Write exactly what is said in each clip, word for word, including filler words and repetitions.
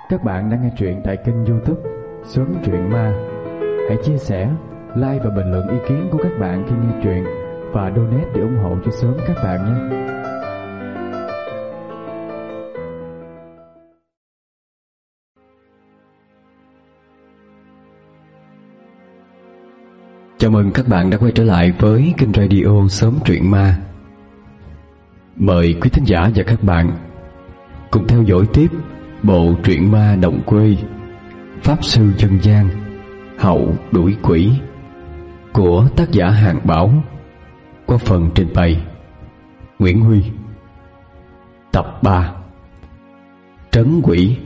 Các bạn đang nghe truyện tại kênh YouTube Sớm Truyện Ma. Hãy chia sẻ, like và bình luận ý kiến của các bạn khi nghe truyện và donate để ủng hộ cho Sớm các bạn nhé. Chào mừng các bạn đã quay trở lại với kênh radio Sớm Truyện Ma. Mời quý thính giả và các bạn cùng theo dõi tiếp bộ truyện ma đồng quê Pháp Sư Dân Gian Hậu Đuổi Quỷ của tác giả Hàng Bảo qua phần trình bày Nguyễn Huy. Tập ba, Trấn Quỷ.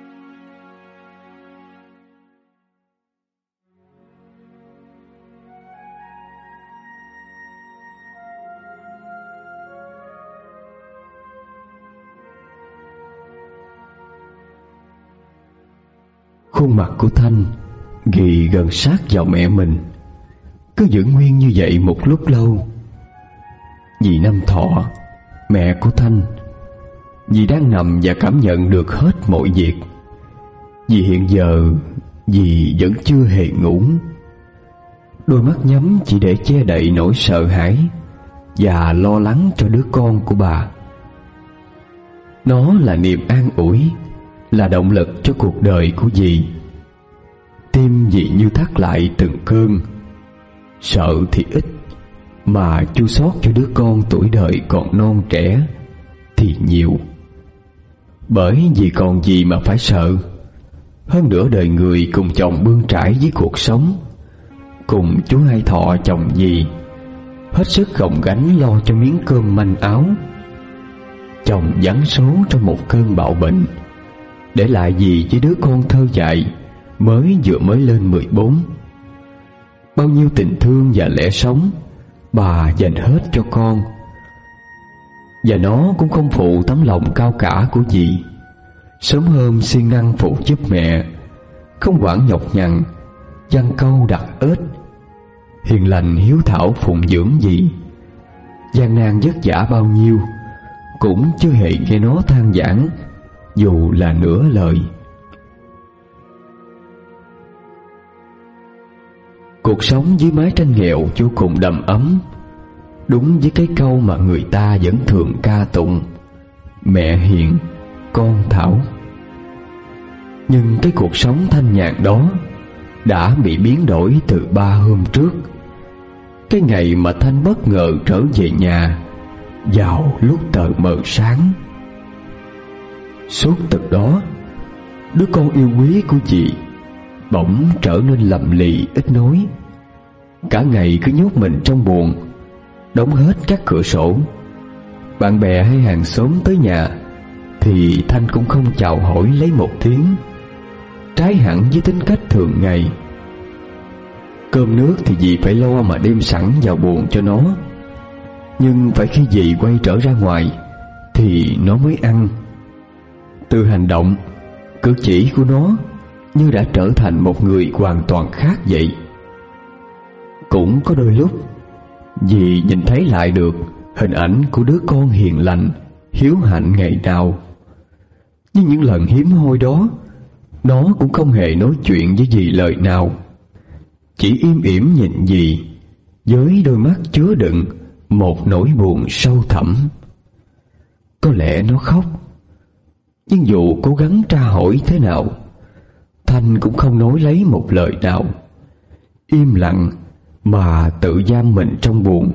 Khuôn mặt của Thanh ghì gần sát vào mẹ mình, cứ giữ nguyên như vậy một lúc lâu. Dì Năm Thọ, mẹ của Thanh, dì đang nằm và cảm nhận được hết mọi việc. Vì hiện giờ dì vẫn chưa hề ngủ, đôi mắt nhắm chỉ để che đậy nỗi sợ hãi và lo lắng cho đứa con của bà. Nó là niềm an ủi, là động lực cho cuộc đời của dì. Tim dì như thắt lại từng cơn. Sợ thì ít, mà chua xót cho đứa con tuổi đời còn non trẻ thì nhiều. Bởi vì còn gì mà phải sợ. Hơn nữa đời người cùng chồng bươn trải với cuộc sống, cùng chú Hai Thọ chồng dì hết sức gồng gánh lo cho miếng cơm manh áo. Chồng vắng số trong một cơn bạo bệnh, để lại dì với đứa con thơ dại mới vừa mới lên mười bốn. Bao nhiêu tình thương và lẽ sống bà dành hết cho con, và nó cũng không phụ tấm lòng cao cả của dì. Sớm hôm siêng năng phụ giúp mẹ, không quản nhọc nhằn, giăng câu đặt ếch, hiền lành hiếu thảo phụng dưỡng dì. Gian nan vất vả bao nhiêu cũng chưa hề nghe nó than vãn dù là nửa lời. Cuộc sống dưới mái tranh nghèo vô cùng đầm ấm, đúng với cái câu mà người ta vẫn thường ca tụng: mẹ hiền, con thảo. Nhưng cái cuộc sống thanh nhàn đó đã bị biến đổi từ ba hôm trước, cái ngày mà Thanh bất ngờ trở về nhà vào lúc tờ mờ sáng. Suốt từ đó, đứa con yêu quý của dì bỗng trở nên lầm lì ít nói. Cả ngày cứ nhốt mình trong buồng, đóng hết các cửa sổ. Bạn bè hay hàng xóm tới nhà thì Thanh cũng không chào hỏi lấy một tiếng, trái hẳn với tính cách thường ngày. Cơm nước thì dì phải lo mà đem sẵn vào buồng cho nó, nhưng phải khi dì quay trở ra ngoài thì nó mới ăn. Từ hành động, cử chỉ của nó như đã trở thành một người hoàn toàn khác vậy. Cũng có đôi lúc dì nhìn thấy lại được hình ảnh của đứa con hiền lành, hiếu hạnh ngày nào. Nhưng những lần hiếm hoi đó, nó cũng không hề nói chuyện với dì lời nào, chỉ im ỉm nhìn dì với đôi mắt chứa đựng một nỗi buồn sâu thẳm. Có lẽ nó khóc, nhưng dù cố gắng tra hỏi thế nào, Thanh cũng không nói lấy một lời nào, im lặng mà tự giam mình trong buồng.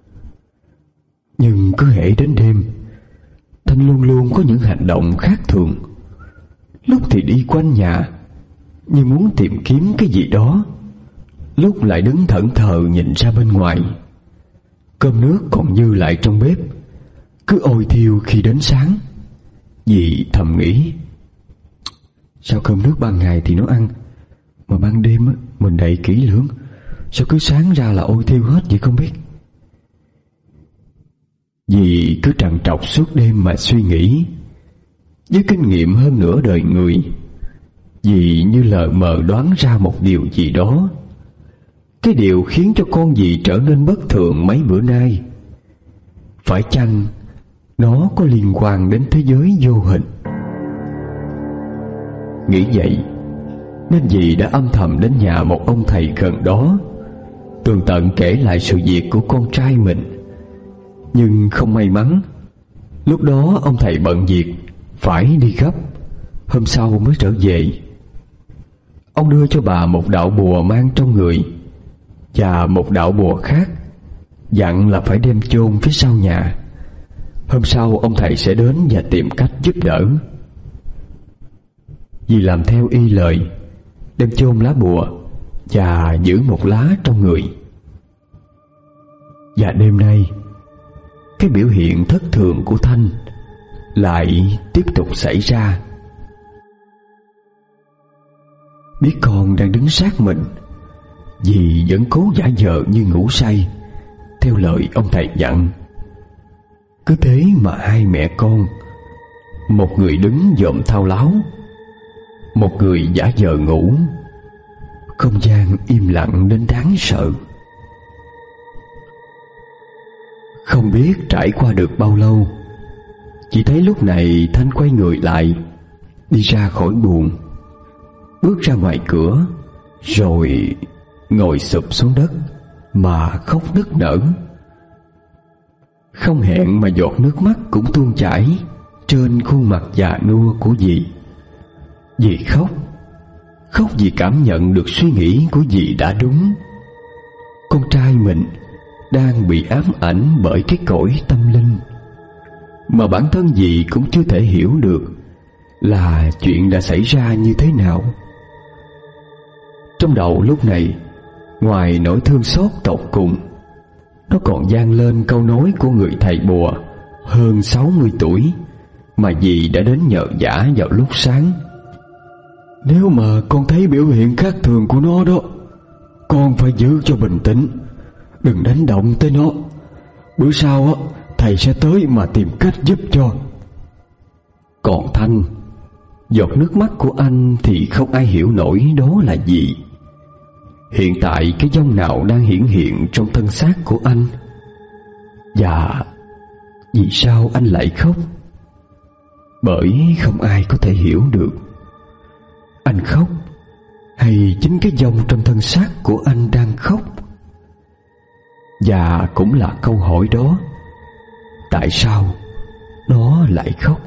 Nhưng cứ hễ đến đêm, Thanh luôn luôn có những hành động khác thường. Lúc thì đi quanh nhà như muốn tìm kiếm cái gì đó, lúc lại đứng thẫn thờ nhìn ra bên ngoài. Cơm nước còn dư lại trong bếp, cứ ôi thiêu khi đến sáng. Dì thầm nghĩ: sao cơm nước ban ngày thì nó ăn, mà ban đêm á, mình đậy kỹ lưỡng, sao cứ sáng ra là ôi thiêu hết vậy không biết. Dì cứ trằn trọc suốt đêm mà suy nghĩ. Với kinh nghiệm hơn nửa đời người, dì như lờ mờ đoán ra một điều gì đó. Cái điều khiến cho con dì trở nên bất thường mấy bữa nay, phải chăng nó có liên quan đến thế giới vô hình? Nghĩ vậy nên dì đã âm thầm đến nhà một ông thầy gần đó, tường tận kể lại sự việc của con trai mình. Nhưng không may mắn, lúc đó ông thầy bận việc phải đi gấp, hôm sau mới trở về. Ông đưa cho bà một đạo bùa mang trong người và một đạo bùa khác, dặn là phải đem chôn phía sau nhà. Hôm sau ông thầy sẽ đến và tìm cách giúp đỡ. Dì làm theo y lời, đem chôn lá bùa và giữ một lá trong người. Và đêm nay, cái biểu hiện thất thường của Thanh lại tiếp tục xảy ra. Biết con đang đứng sát mình, dì vẫn cố giả vờ như ngủ say theo lời ông thầy dặn. Cứ thế mà hai mẹ con, một người đứng dòm thao láo, một người giả vờ ngủ. Không gian im lặng đến đáng sợ. Không biết trải qua được bao lâu, chỉ thấy lúc này Thanh quay người lại, đi ra khỏi buồng, bước ra ngoài cửa, rồi ngồi sụp xuống đất mà khóc nức nở. Không hẹn mà giọt nước mắt cũng tuôn chảy trên khuôn mặt già nua của dì. Dì khóc, khóc vì cảm nhận được suy nghĩ của dì đã đúng. Con trai mình đang bị ám ảnh bởi cái cõi tâm linh mà bản thân dì cũng chưa thể hiểu được là chuyện đã xảy ra như thế nào. Trong đầu lúc này, ngoài nỗi thương xót tột cùng, nó còn vang lên câu nói của người thầy bùa hơn sáu mươi tuổi mà dì đã đến nhờ vả vào lúc sáng. Nếu mà con thấy biểu hiện khác thường của nó đó, con phải giữ cho bình tĩnh, đừng đánh động tới nó. Bữa sau á, thầy sẽ tới mà tìm cách giúp cho. Còn Thanh, giọt nước mắt của anh thì không ai hiểu nổi đó là gì. Hiện tại cái vong nào đang hiển hiện trong thân xác của anh? Và vì sao anh lại khóc? Bởi không ai có thể hiểu được. Anh khóc hay chính cái vong trong thân xác của anh đang khóc? Và cũng là câu hỏi đó, tại sao nó lại khóc?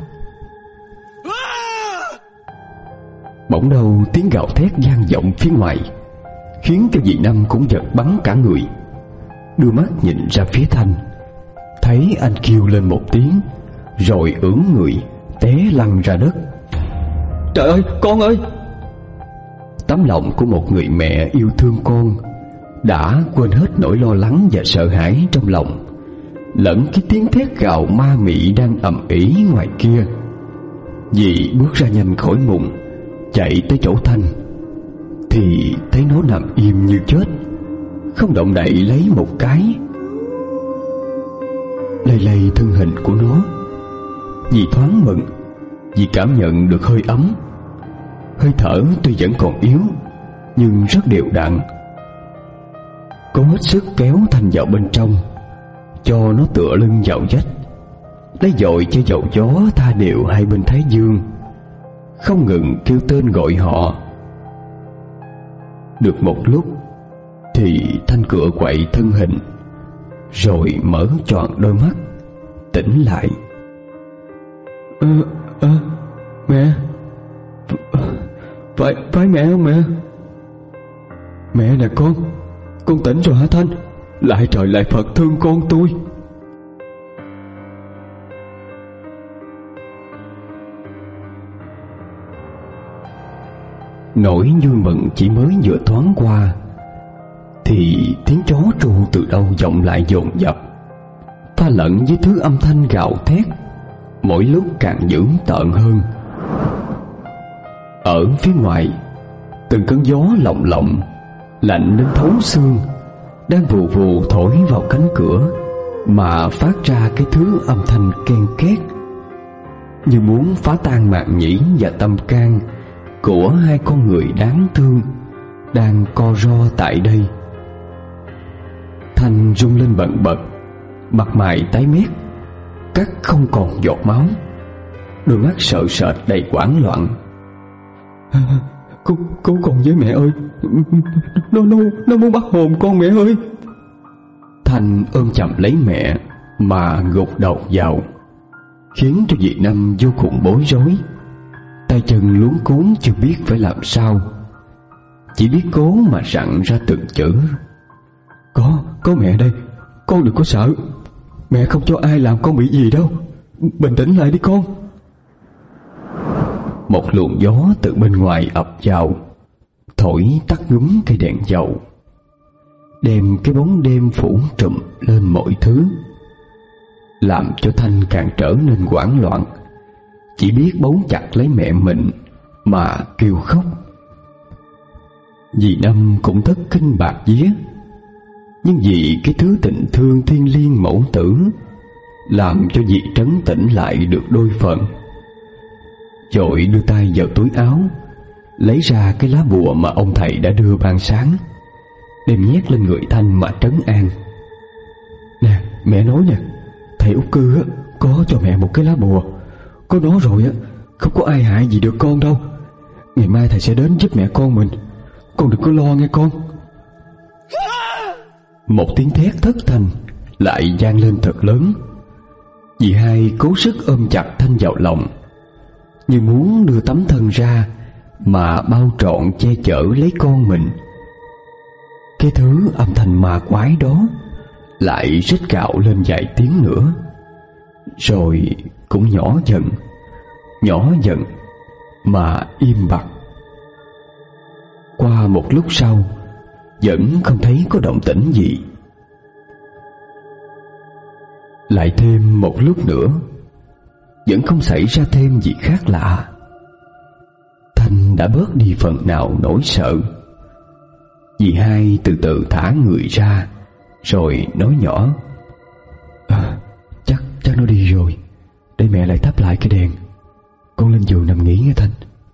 Bỗng đâu tiếng gào thét vang vọng phía ngoài, khiến cho dì Năm cũng giật bắn cả người. Đưa mắt nhìn ra phía Thanh, thấy anh kêu lên một tiếng, rồi ưỡn người té lăn ra đất. Trời ơi, con ơi! Tấm lòng của một người mẹ yêu thương con đã quên hết nỗi lo lắng và sợ hãi trong lòng, lẫn cái tiếng thét gào ma mị đang ầm ĩ ngoài kia. Dì bước ra nhanh khỏi mùng, chạy tới chỗ Thanh, thì thấy nó nằm im như chết, không động đậy lấy một cái. Lây lây thân hình của nó, dì thoáng mừng vì cảm nhận được hơi ấm. Hơi thở tuy vẫn còn yếu, nhưng rất đều đặn. Cô hết sức kéo Thanh vào bên trong, cho nó tựa lưng vào vách, lấy dội cho dầu gió tha đều hai bên thái dương, không ngừng kêu tên gọi họ. Được một lúc thì Thanh cựa quậy thân hình, rồi mở choàng đôi mắt, tỉnh lại. Ơ, ơ, mẹ, phải, phải mẹ không mẹ? Mẹ nè con, con tỉnh rồi hả Thanh? Lại trời lại Phật thương con tôi. Nỗi vui mừng chỉ mới vừa thoáng qua, thì tiếng chó tru từ đâu vọng lại dồn dập, pha lẫn với thứ âm thanh gào thét, mỗi lúc càng dữ tợn hơn. Ở phía ngoài, từng cơn gió lộng lộng, lạnh đến thấu xương, đang vù vù thổi vào cánh cửa mà phát ra cái thứ âm thanh ken két, như muốn phá tan màng nhĩ và tâm can của hai con người đáng thương đang co ro tại đây. Thanh rung lên bần bật, mặt mày tái mét, cắt không còn giọt máu, đôi mắt sợ sệt đầy hoảng loạn. Cứu, cứu con với mẹ ơi. Nó, nó, nó muốn bắt hồn con mẹ ơi. Thanh ôm chầm lấy mẹ mà gục đầu vào, khiến cho dì Năm vô cùng bối rối, tay chân luống cuống chưa biết phải làm sao, chỉ biết cố mà rặn ra từng chữ: Có, có mẹ đây, con đừng có sợ. Mẹ không cho ai làm con bị gì đâu. Bình tĩnh lại đi con. Một luồng gió từ bên ngoài ập vào, thổi tắt ngúm cây đèn dầu, đem cái bóng đêm phủ trùm lên mọi thứ, làm cho Thanh càng trở nên hoảng loạn, chỉ biết bấu chặt lấy mẹ mình mà kêu khóc. Dì Năm cũng thất kinh bạt vía, nhưng vì cái thứ tình thương thiêng liêng mẫu tử làm cho dì trấn tĩnh lại được đôi phần. Rồi đưa tay vào túi áo, lấy ra cái lá bùa mà ông thầy đã đưa ban sáng, đem nhét lên người Thanh mà trấn an. Nè, mẹ nói nè, thầy Út Cư á có cho mẹ một cái lá bùa, có nó rồi á không có ai hại gì được con đâu. Ngày mai thầy sẽ đến giúp mẹ con mình, con đừng có lo nghe con. Một tiếng thét thất thanh lại vang lên thật lớn. Dì hai cố sức ôm chặt Thanh vào lòng, như muốn đưa tấm thân ra mà bao trọn che chở lấy con mình. Cái thứ âm thanh ma quái đó lại rít gào lên vài tiếng nữa, rồi cũng nhỏ dần, nhỏ dần mà im bặt. Qua một lúc sau vẫn không thấy có động tĩnh gì. Lại thêm một lúc nữa vẫn không xảy ra thêm gì khác lạ. Thanh đã bớt đi phần nào nỗi sợ. Dì hai từ từ thả người ra, rồi nói nhỏ: à, Chắc chắc nó đi rồi. Để mẹ lại thắp lại cái đèn. Con lên giường nằm nghỉ nghe Thanh.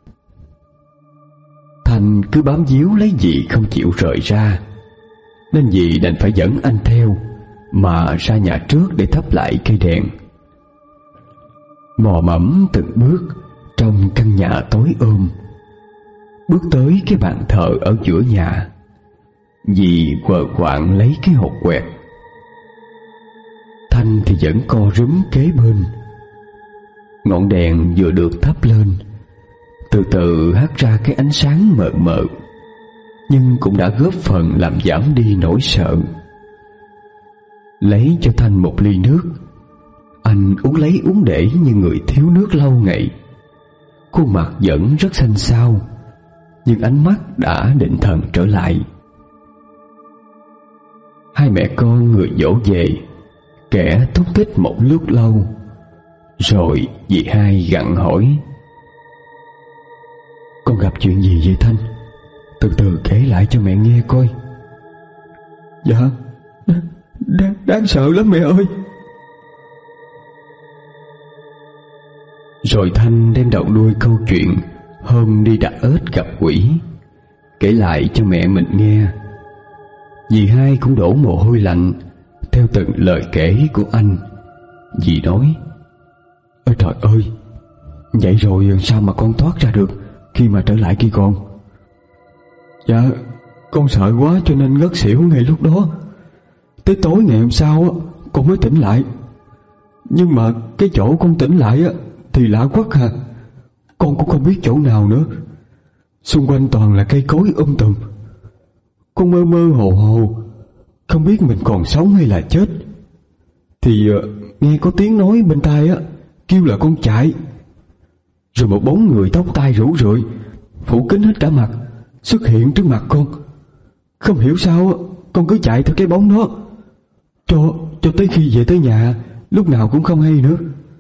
Thanh cứ bám víu lấy dì không chịu rời ra, nên dì đành phải dẫn anh theo mà ra nhà trước để thắp lại cây đèn. Mò mẫm từng bước trong căn nhà tối ôm, bước tới cái bàn thờ ở giữa nhà, dì quờ quạng lấy cái hột quẹt. Thanh thì vẫn co rúm kế bên. Ngọn đèn vừa được thắp lên, từ từ hắt ra cái ánh sáng mờ mờ, nhưng cũng đã góp phần làm giảm đi nỗi sợ. Lấy cho Thanh một ly nước, anh uống lấy uống để như người thiếu nước lâu ngày. Khuôn mặt vẫn rất xanh xao, nhưng ánh mắt đã định thần trở lại. Hai mẹ con người dỗ về, kẻ thúc thích một lúc lâu, rồi dì hai gặng hỏi: Con gặp chuyện gì vậy Thanh? Từ từ kể lại cho mẹ nghe coi. Dạ, đáng, đáng sợ lắm mẹ ơi. Rồi Thanh đem đầu đuôi câu chuyện hôm đi đặt ếch gặp quỷ kể lại cho mẹ mình nghe. Dì hai cũng đổ mồ hôi lạnh theo từng lời kể của anh. Dì nói: Ôi trời ơi, vậy rồi sao mà con thoát ra được khi mà trở lại kia con? Dạ, con sợ quá cho nên ngất xỉu ngay lúc đó. Tới tối ngày hôm sau á, con mới tỉnh lại. Nhưng mà cái chỗ con tỉnh lại á thì lạ quắc hà. Con cũng không biết chỗ nào nữa. Xung quanh toàn là cây cối um tùm. Con mơ mơ hồ hồ, không biết mình còn sống hay là chết. Thì uh, nghe có tiếng nói bên tai á, kêu là con chạy. Rồi một bóng người tóc tai rủ rượi, phủ kín hết cả mặt, xuất hiện trước mặt con. Không hiểu sao con cứ chạy theo cái bóng đó, cho cho tới khi về tới nhà, lúc nào cũng không hay nữa.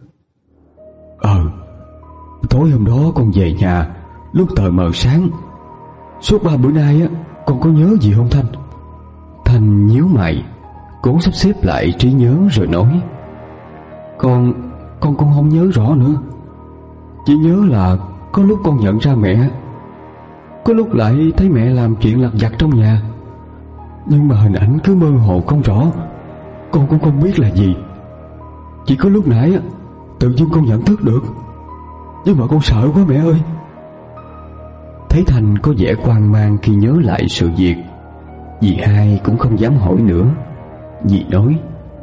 Ờ Tối hôm đó con về nhà lúc tờ mờ sáng. Suốt ba bữa nay á, con có nhớ gì không Thanh? Thanh nhíu mày, cố sắp xếp lại trí nhớ rồi nói: Con Con con không nhớ rõ nữa. Chỉ nhớ là có lúc con nhận ra mẹ, có lúc lại thấy mẹ làm chuyện lặt vặt trong nhà. Nhưng mà hình ảnh cứ mơ hồ không rõ, con cũng không biết là gì. Chỉ có lúc nãy á, tự nhiên con nhận thức được. Nhưng mà con sợ quá mẹ ơi. Thấy Thanh có vẻ hoang mang khi nhớ lại sự việc, dì hai cũng không dám hỏi nữa. Dì nói: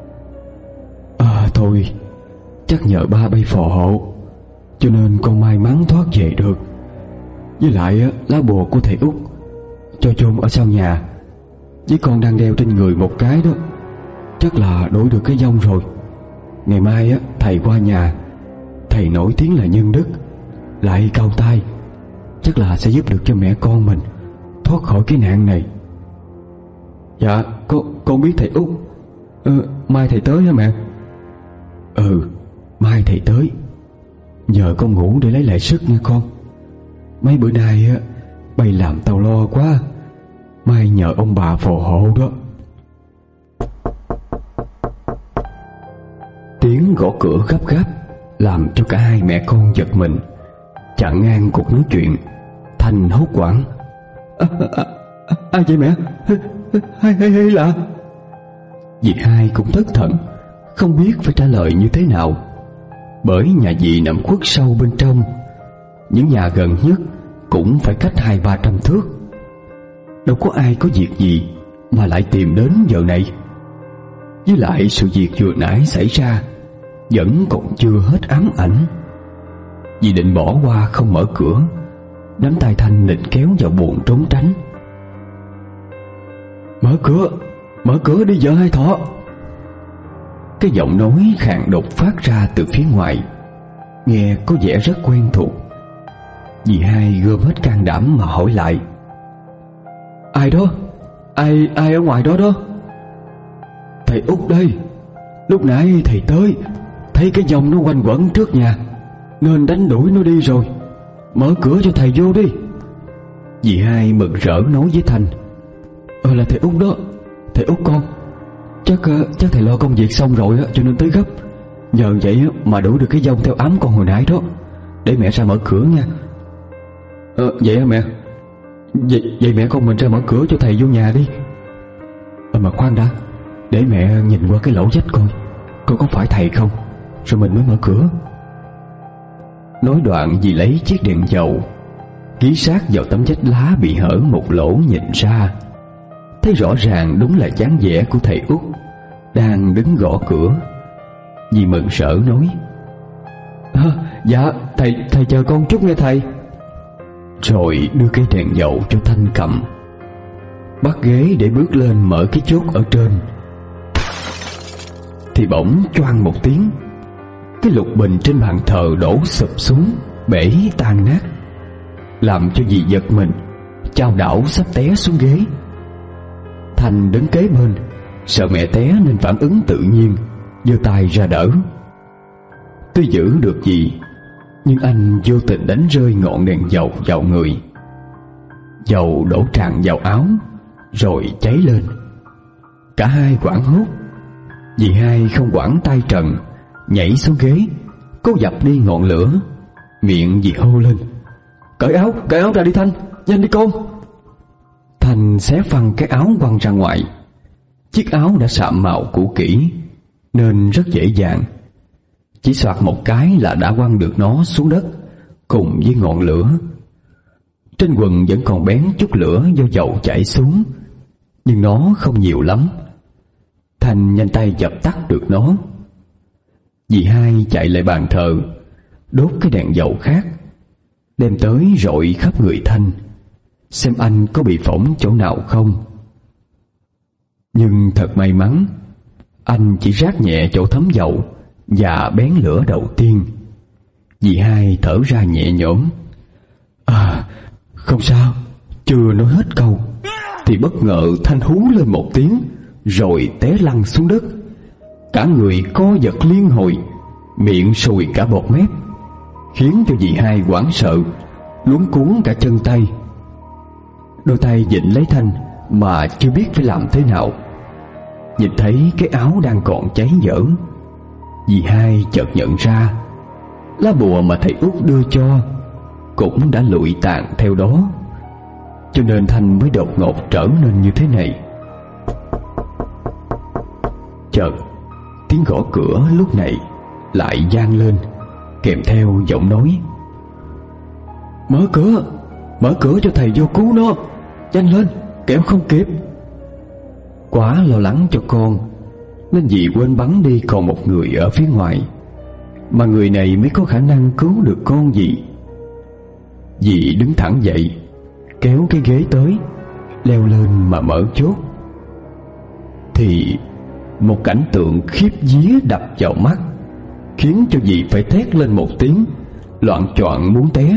À thôi, chắc nhờ ba bay phò hộ cho nên con may mắn thoát về được. Với lại lá bùa của thầy Út cho chôn ở sau nhà, với con đang đeo trên người một cái đó, chắc là đổi được cái vong rồi. Ngày mai á thầy qua nhà, thầy nổi tiếng là nhân đức, lại cao tay, chắc là sẽ giúp được cho mẹ con mình thoát khỏi cái nạn này. Dạ con, con biết thầy Út. ừ, Mai thầy tới hả mẹ? Ừ, mai thầy tới. Giờ con ngủ để lấy lại sức nha con. Mấy bữa nay á bay làm tao lo quá, mai nhờ ông bà phò hộ đó. Tiếng gõ cửa gấp gáp làm cho cả hai mẹ con giật mình. Chặn ngang cuộc nói chuyện, Thanh hốt hoảng: à, à, à, ai vậy mẹ? Hay hay hay là? Dì hai cũng thất thần, không biết phải trả lời như thế nào. Bởi nhà dì nằm khuất sâu bên trong, những nhà gần nhất cũng phải cách hai ba trăm thước. Đâu có ai có việc gì mà lại tìm đến giờ này. Với lại sự việc vừa nãy xảy ra vẫn còn chưa hết ám ảnh. Dì định bỏ qua không mở cửa, nắm tay Thanh định kéo vào buồng trốn tránh. Mở cửa, mở cửa đi vợ hai thọ. Cái giọng nói khàn đột phát ra từ phía ngoài, nghe có vẻ rất quen thuộc. Dì hai gom hết can đảm mà hỏi lại: Ai đó? Ai ai ở ngoài đó đó? Thầy Út đây. Lúc nãy thầy tới, thấy cái vong nó quanh quẩn trước nhà nên đánh đuổi nó đi rồi. Mở cửa cho thầy vô đi. Dì hai mừng rỡ nói với Thanh: Ờ là thầy Út đó. Thầy Út con, Chắc chắc thầy lo công việc xong rồi á, cho nên tới gấp. Nhờ vậy mà đuổi được cái vong theo ám con hồi nãy đó. Để mẹ ra mở cửa nha. Ờ vậy hả mẹ? Vậy, vậy mẹ con mình ra mở cửa cho thầy vô nhà đi. Ờ mà khoan đã, để mẹ nhìn qua cái lỗ vách coi coi có phải thầy không, rồi mình mới mở cửa. Nói đoạn dì lấy chiếc đèn dầu ghi sát vào tấm vách lá bị hở một lỗ, nhìn ra thấy rõ ràng đúng là dáng vẻ của thầy Út đang đứng gõ cửa. Dì mừng rỡ nói: à, Dạ thầy thầy chờ con chút nghe thầy. Rồi đưa cái đèn dầu cho Thanh cầm, bắt ghế để bước lên mở cái chốt ở trên. Thì bỗng choang một tiếng, cái lục bình trên bàn thờ đổ sụp xuống, bể tan nát, làm cho dì giật mình, chao đảo sắp té xuống ghế. Thanh đứng kế bên, sợ mẹ té nên phản ứng tự nhiên, giơ tay ra đỡ. Tuy giữ được gì, nhưng anh vô tình đánh rơi ngọn đèn dầu vào người. Dầu đổ tràn vào áo rồi cháy lên. Cả hai hoảng hốt. Dì hai không quản tay trần, nhảy xuống ghế, cố dập đi ngọn lửa. Miệng dì hô lên: Cởi áo, cởi áo ra đi Thanh, nhanh đi con. Thanh xé phăng cái áo quăng ra ngoài. Chiếc áo đã sạm màu cũ kỹ nên rất dễ dàng, chỉ soạt một cái là đã quăng được nó xuống đất cùng với ngọn lửa. Trên quần vẫn còn bén chút lửa do dầu chảy xuống, nhưng nó không nhiều lắm. Thanh nhanh tay dập tắt được nó. Dì hai chạy lại bàn thờ, đốt cái đèn dầu khác, đem tới rọi khắp người Thanh, xem anh có bị phỏng chỗ nào không. Nhưng thật may mắn, anh chỉ rát nhẹ chỗ thấm dầu và bén lửa đầu tiên. Dì hai thở ra nhẹ nhõm: À, không sao. Chưa nói hết câu thì bất ngờ Thanh hú lên một tiếng rồi té lăn xuống đất. Cả người co giật liên hồi, miệng sùi cả bọt mép, khiến cho dì hai hoảng sợ, luống cuống cả chân tay. Đôi tay vịn lấy Thanh mà chưa biết phải làm thế nào. Nhìn thấy cái áo đang còn cháy dở, dì hai chợt nhận ra lá bùa mà thầy Út đưa cho cũng đã lụi tàn theo đó, cho nên Thanh mới đột ngột trở nên như thế này. Chợt tiếng gõ cửa lúc này lại vang lên, kèm theo giọng nói: Mở cửa, mở cửa cho thầy vô cứu nó. Nhanh lên, kẻo không kịp. Quá lo lắng cho con nên dì quên bắn đi còn một người ở phía ngoài, mà người này mới có khả năng cứu được con dì. Dì đứng thẳng dậy, kéo cái ghế tới, leo lên mà mở chốt. Thì một cảnh tượng khiếp vía đập vào mắt, khiến cho dì phải thét lên một tiếng, loạng choạng muốn té.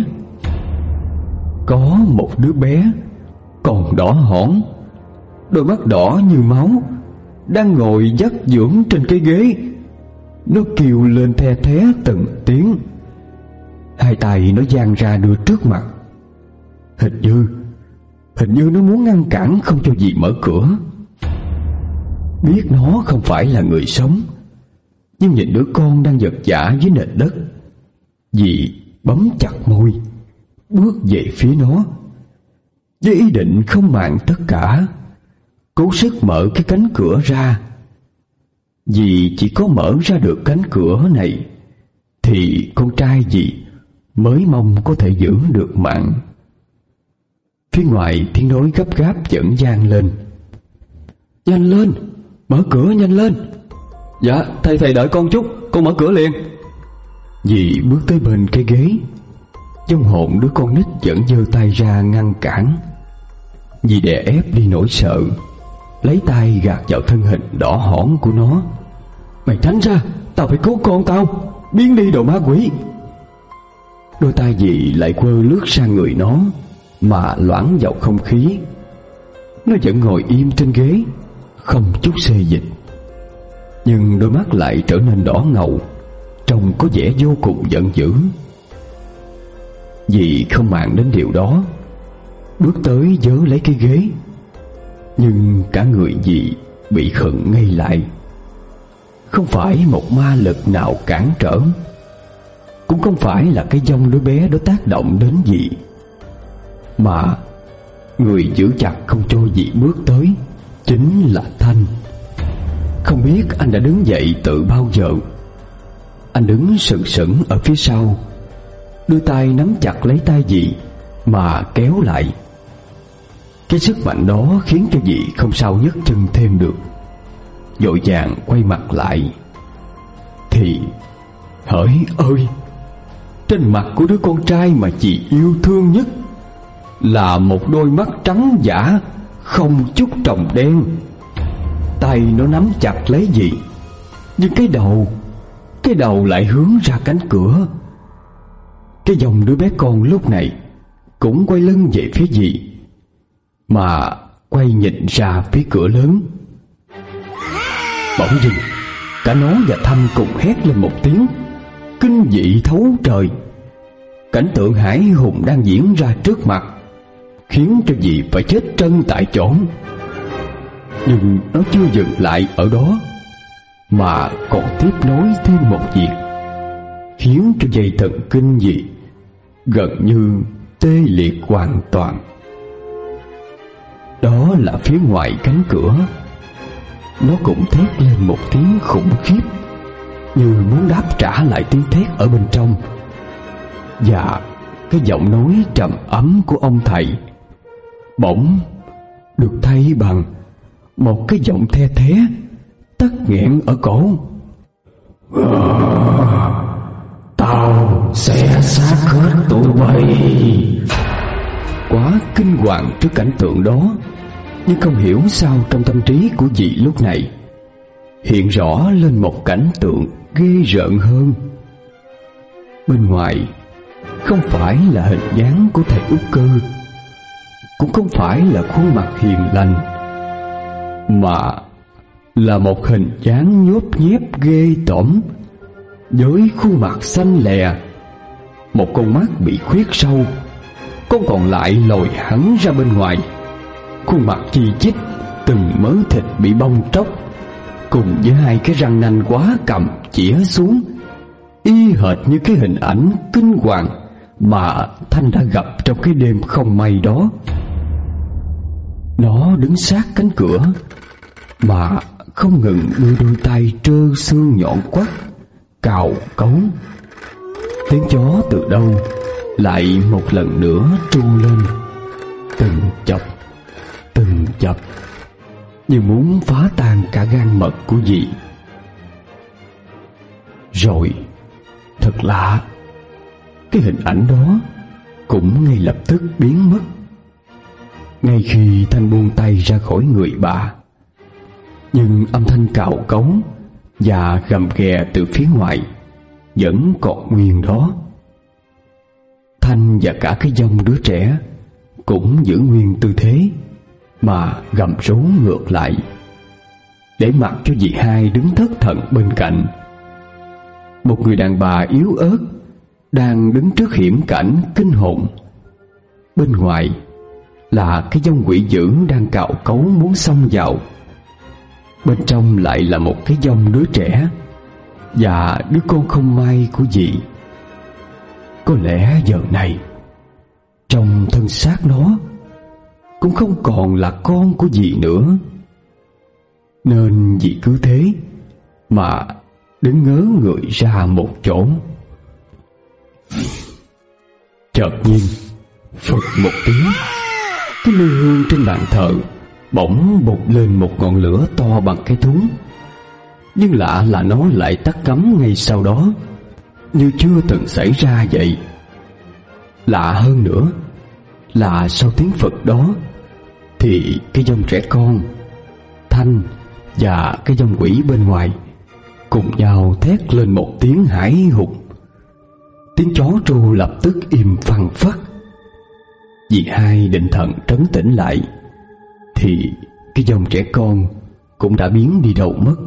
Có một đứa bé còn đỏ hỏn, đôi mắt đỏ như máu, đang ngồi vắt dưỡng trên cái ghế. Nó kêu lên the thé từng tiếng, hai tay nó dang ra đưa trước mặt. Hình như Hình như nó muốn ngăn cản không cho dì mở cửa. Biết nó không phải là người sống, nhưng nhìn đứa con đang vật vã dưới nền đất, dì bấm chặt môi, bước về phía nó với ý định không màng tất cả, cố sức mở cái cánh cửa ra. Vì chỉ có mở ra được cánh cửa này thì con trai dì mới mong có thể giữ được mạng. Phía ngoài tiếng nói gấp gáp vẫn vang lên: Nhanh lên, mở cửa nhanh lên. Dạ, thầy thầy đợi con chút, con mở cửa liền. Dì bước tới bên cái ghế, trong hồn đứa con nít vẫn giơ tay ra ngăn cản. Dì đè ép đi nỗi sợ, lấy tay gạt vào thân hình đỏ hỏn của nó. Mày tránh ra, tao phải cứu con tao, biến đi đồ ma quỷ. Đôi tay dì lại quơ lướt sang người nó mà loãng vào không khí. Nó vẫn ngồi im trên ghế, không chút xê dịch, nhưng đôi mắt lại trở nên đỏ ngầu, trông có vẻ vô cùng giận dữ. Dì không màng đến điều đó, bước tới vớ lấy cái ghế, nhưng cả người dì bị khựng ngay lại. Không phải một ma lực nào cản trở, cũng không phải là cái vong đứa bé đó tác động đến dì, mà người giữ chặt không cho dì bước tới chính là Thanh. Không biết anh đã đứng dậy từ bao giờ. Anh đứng sừng sững ở phía sau, đôi tay nắm chặt lấy tay dì mà kéo lại. Cái sức mạnh đó khiến cho dì không sao nhấc chân thêm được. Vội vàng quay mặt lại thì hỡi ơi, trên mặt của đứa con trai mà dì yêu thương nhất là một đôi mắt trắng dã, không chút tròng đen. Tay nó nắm chặt lấy dì, nhưng cái đầu Cái đầu lại hướng ra cánh cửa. Cái dòng đứa bé con lúc này cũng quay lưng về phía dì, mà quay nhìn ra phía cửa lớn. Bỗng dưng cả nó và Thanh cùng hét lên một tiếng kinh dị thấu trời. Cảnh tượng hãi hùng đang diễn ra trước mặt khiến cho dì phải chết chân tại chỗ. Nhưng nó chưa dừng lại ở đó, mà còn tiếp nối thêm một việc khiến cho dây thần kinh dì gần như tê liệt hoàn toàn. Đó là phía ngoài cánh cửa, nó cũng thét lên một tiếng khủng khiếp, như muốn đáp trả lại tiếng thét ở bên trong. Và cái giọng nói trầm ấm của ông thầy bỗng được thay bằng một cái giọng the thé tắc nghẹn ở cổ: Tao sẽ xác hết tụi bay. Quá kinh hoàng trước cảnh tượng đó, nhưng không hiểu sao trong tâm trí của dì lúc này hiện rõ lên một cảnh tượng ghê rợn hơn. Bên ngoài không phải là hình dáng của thầy Út Cơ, cũng không phải là khuôn mặt hiền lành, mà là một hình dáng nhốp nhép ghê tởm, với khuôn mặt xanh lè, một con mắt bị khuyết sâu, con còn lại lồi hẳn ra bên ngoài, khuôn mặt chi chít, từng mớ thịt bị bong tróc, cùng với hai cái răng nanh quá cầm chĩa xuống, y hệt như cái hình ảnh kinh hoàng mà Thanh đã gặp trong cái đêm không may đó. Nó đứng sát cánh cửa mà không ngừng đưa đôi tay trơ xương nhọn quắt cào cấu. Tiếng chó từ đâu lại một lần nữa tru lên, từng chập, từng chập, như muốn phá tan cả gan mật của dì. Rồi, thật lạ, cái hình ảnh đó cũng ngay lập tức biến mất. Ngay khi Thanh buông tay ra khỏi người bà, nhưng âm thanh cào cấu và gầm ghè từ phía ngoài vẫn còn nguyên đó. Thanh và cả cái dông đứa trẻ cũng giữ nguyên tư thế mà gầm rú ngược lại, để mặc cho dì hai đứng thất thần bên cạnh. Một người đàn bà yếu ớt đang đứng trước hiểm cảnh kinh hồn. Bên ngoài là cái dông quỷ dữ đang cào cấu muốn xông vào. Bên trong lại là một cái dông đứa trẻ và đứa con không may của dì. Có lẽ giờ này trong thân xác nó cũng không còn là con của dì nữa, nên dì cứ thế mà đứng ngớ người ra một chỗ. Chợt nhiên, phật một tiếng, cái lư hương trên bàn thờ bỗng bột lên một ngọn lửa to bằng cái thúng. Nhưng lạ là nó lại tắt cắm ngay sau đó, như chưa từng xảy ra vậy. Lạ hơn nữa là sau tiếng Phật đó thì cái dông trẻ con, Thanh và cái dông quỷ bên ngoài cùng nhau thét lên một tiếng hãi hùng. Tiếng chó tru lập tức im phăng phắc. Dì hai định thần trấn tĩnh lại thì cái dông trẻ con cũng đã biến đi đâu mất.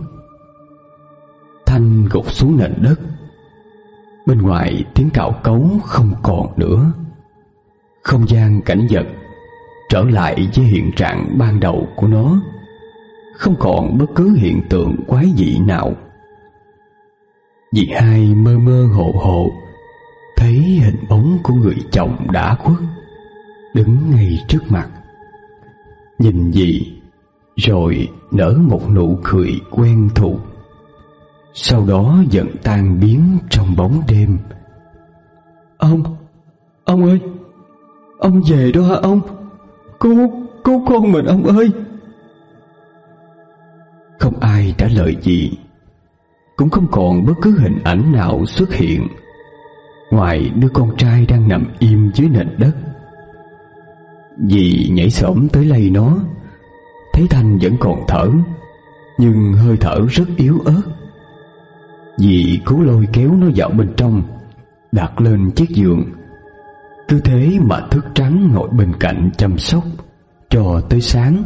Thanh gục xuống nền đất. Bên ngoài tiếng cào cấu không còn nữa. Không gian cảnh vật trở lại với hiện trạng ban đầu của nó, không còn bất cứ hiện tượng quái dị nào. Dì hai mơ mơ hồ hồ thấy hình bóng của người chồng đã khuất đứng ngay trước mặt. Nhìn dì rồi nở một nụ cười quen thuộc, sau đó dần tan biến trong bóng đêm. Ông, ông ơi, ông về đó hả ông? Cứu, cứu con mình ông ơi. Không ai trả lời gì, cũng không còn bất cứ hình ảnh nào xuất hiện ngoài đứa con trai đang nằm im dưới nền đất. Dì nhảy xổm tới lay nó, thấy Thanh vẫn còn thở, nhưng hơi thở rất yếu ớt. Dì cố lôi kéo nó vào bên trong, đặt lên chiếc giường, cứ thế mà thức trắng ngồi bên cạnh chăm sóc cho tới sáng.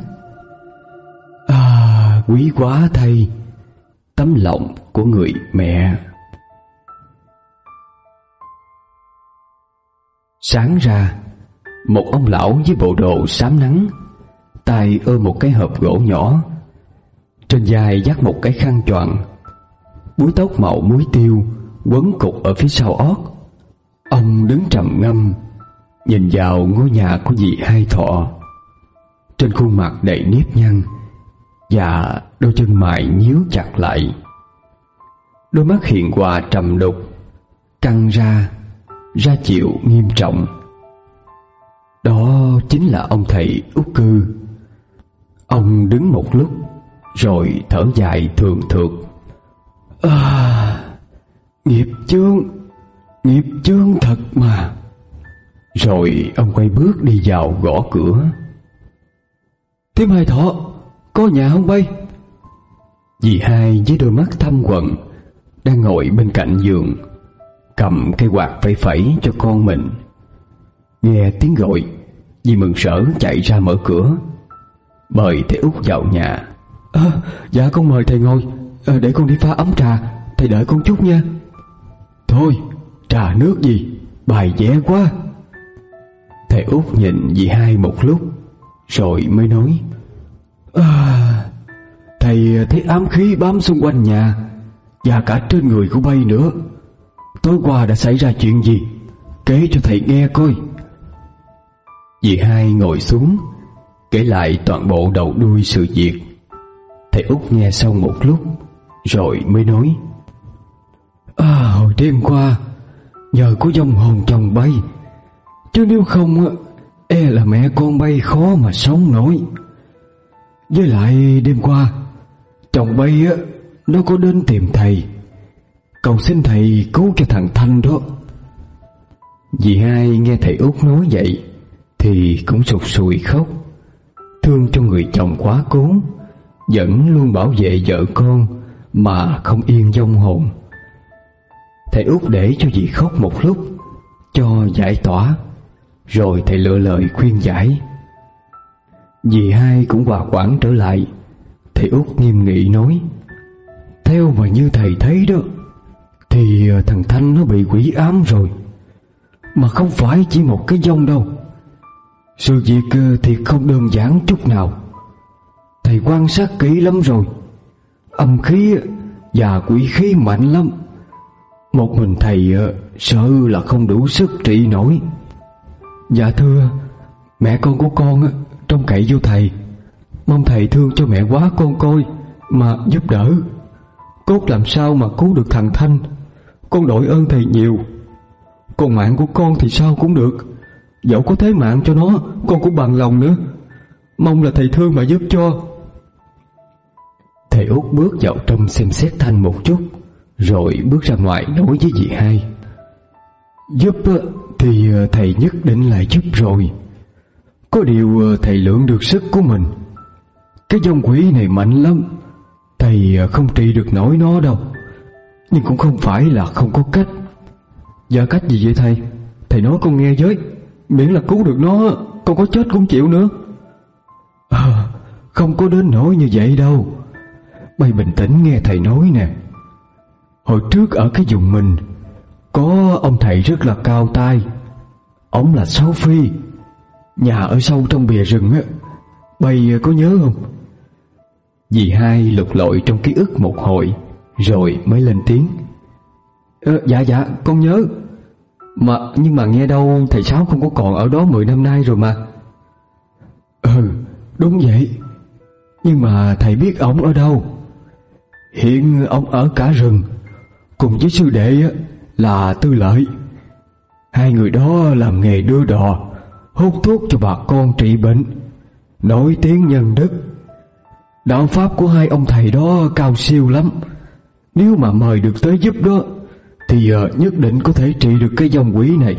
À, quý quá thay, tấm lòng của người mẹ. Sáng ra, một ông lão với bộ đồ xám nắng, tay ôm một cái hộp gỗ nhỏ, trên vai dắt một cái khăn choàng, búi tóc màu muối tiêu quấn cục ở phía sau ót. Ông đứng trầm ngâm nhìn vào ngôi nhà của dì hai Thọ. Trên khuôn mặt đầy nếp nhăn và đôi chân mày nhíu chặt lại, đôi mắt hiện hòa trầm đục, căng ra, ra chiều nghiêm trọng. Đó chính là ông thầy Út Cư. Ông đứng một lúc rồi thở dài thường thượt. À, nghiệp chướng, nghiệp chướng thật mà. Rồi ông quay bước đi vào gõ cửa. Thím Hai Thọ, có nhà không bay? Dì hai với đôi mắt thâm quầng đang ngồi bên cạnh giường, cầm cây quạt phẩy phẩy cho con mình. Nghe tiếng gọi, dì mừng rỡ chạy ra mở cửa, mời thầy Út vào nhà. À, dạ con mời thầy ngồi, à, để con đi pha ấm trà, thầy đợi con chút nha. Thôi, trà nước gì, bài vẽ quá. Thầy Út nhìn dì hai một lúc rồi mới nói. À, thầy thấy ám khí bám xung quanh nhà và cả trên người của bay nữa. Tối qua đã xảy ra chuyện gì, kể cho thầy nghe coi. Dì hai ngồi xuống kể lại toàn bộ đầu đuôi sự việc. Thầy Út nghe xong một lúc rồi mới nói. À, hồi đêm qua nhờ có vong hồn chồng bay chứ nếu không e là mẹ con bay khó mà sống nổi. Với lại đêm qua chồng bay á, nó có đến tìm thầy, cầu xin thầy cứu cho thằng Thanh đó. Dì hai nghe thầy Út nói vậy thì cũng sụt sùi khóc, thương cho người chồng quá cố, vẫn luôn bảo vệ vợ con mà không yên vong hồn. Thầy Út để cho dì khóc một lúc cho giải tỏa, rồi thầy lựa lời khuyên giải. Dì hai cũng hòa quản trở lại. Thầy Út nghiêm nghị nói: theo mà như thầy thấy đó, thì thằng Thanh nó bị quỷ ám rồi, mà không phải chỉ một cái vong đâu. Sự việc thì không đơn giản chút nào. Thầy quan sát kỹ lắm rồi, âm khí và quỷ khí mạnh lắm. Một mình thầy sợ là không đủ sức trị nổi. Dạ thưa, mẹ con của con trông cậy vô thầy, mong thầy thương cho mẹ quá con coi mà giúp đỡ. Cốt làm sao mà cứu được thằng Thanh, con đội ơn thầy nhiều. Còn mạng của con thì sao cũng được, dẫu có thế mạng cho nó con cũng bằng lòng nữa. Mong là thầy thương mà giúp cho. Thầy Út bước vào trong xem xét Thanh một chút, rồi bước ra ngoài nói với dì hai: giúp thì thầy nhất định là giúp rồi. Có điều thầy lượng được sức của mình. Cái vong quỷ này mạnh lắm, thầy không trị được nổi nó đâu. Nhưng cũng không phải là không có cách. Dạ cách gì vậy thầy? Thầy nói con nghe với, miễn là cứu được nó, con có chết cũng chịu nữa. À, không có đến nỗi như vậy đâu. Bay bình tĩnh nghe thầy nói nè. Hồi trước ở cái vùng mình có ông thầy rất là cao tay. Ông là Sáu Phi, nhà ở sâu trong bìa rừng á. Bay có nhớ không? Dì hai lục lội trong ký ức một hồi rồi mới lên tiếng: ờ, Dạ dạ con nhớ. Mà nhưng mà nghe đâu thầy Sáu không có còn ở đó mười năm nay rồi mà. Ừ đúng vậy. Nhưng mà thầy biết ổng ở đâu? Hiện ổng ở cả rừng cùng với sư đệ là Tư Lợi. Hai người đó làm nghề đưa đò, hút thuốc cho bà con trị bệnh, nổi tiếng nhân đức. Đạo pháp của hai ông thầy đó cao siêu lắm. Nếu mà mời được tới giúp đó thì uh, nhất định có thể trị được cái vong quỷ này.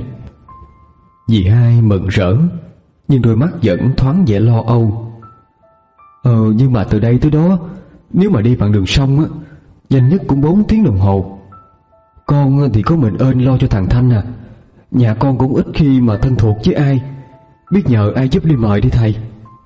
Dì hai mừng rỡ, nhưng đôi mắt vẫn thoáng vẻ lo âu. Ờ nhưng mà từ đây tới đó, nếu mà đi bằng đường sông á, nhanh nhất cũng bốn tiếng đồng hồ. Con thì có mình ơn lo cho thằng Thanh à. Nhà con cũng ít khi mà thân thuộc với ai, biết nhờ ai giúp đi mời đi thầy.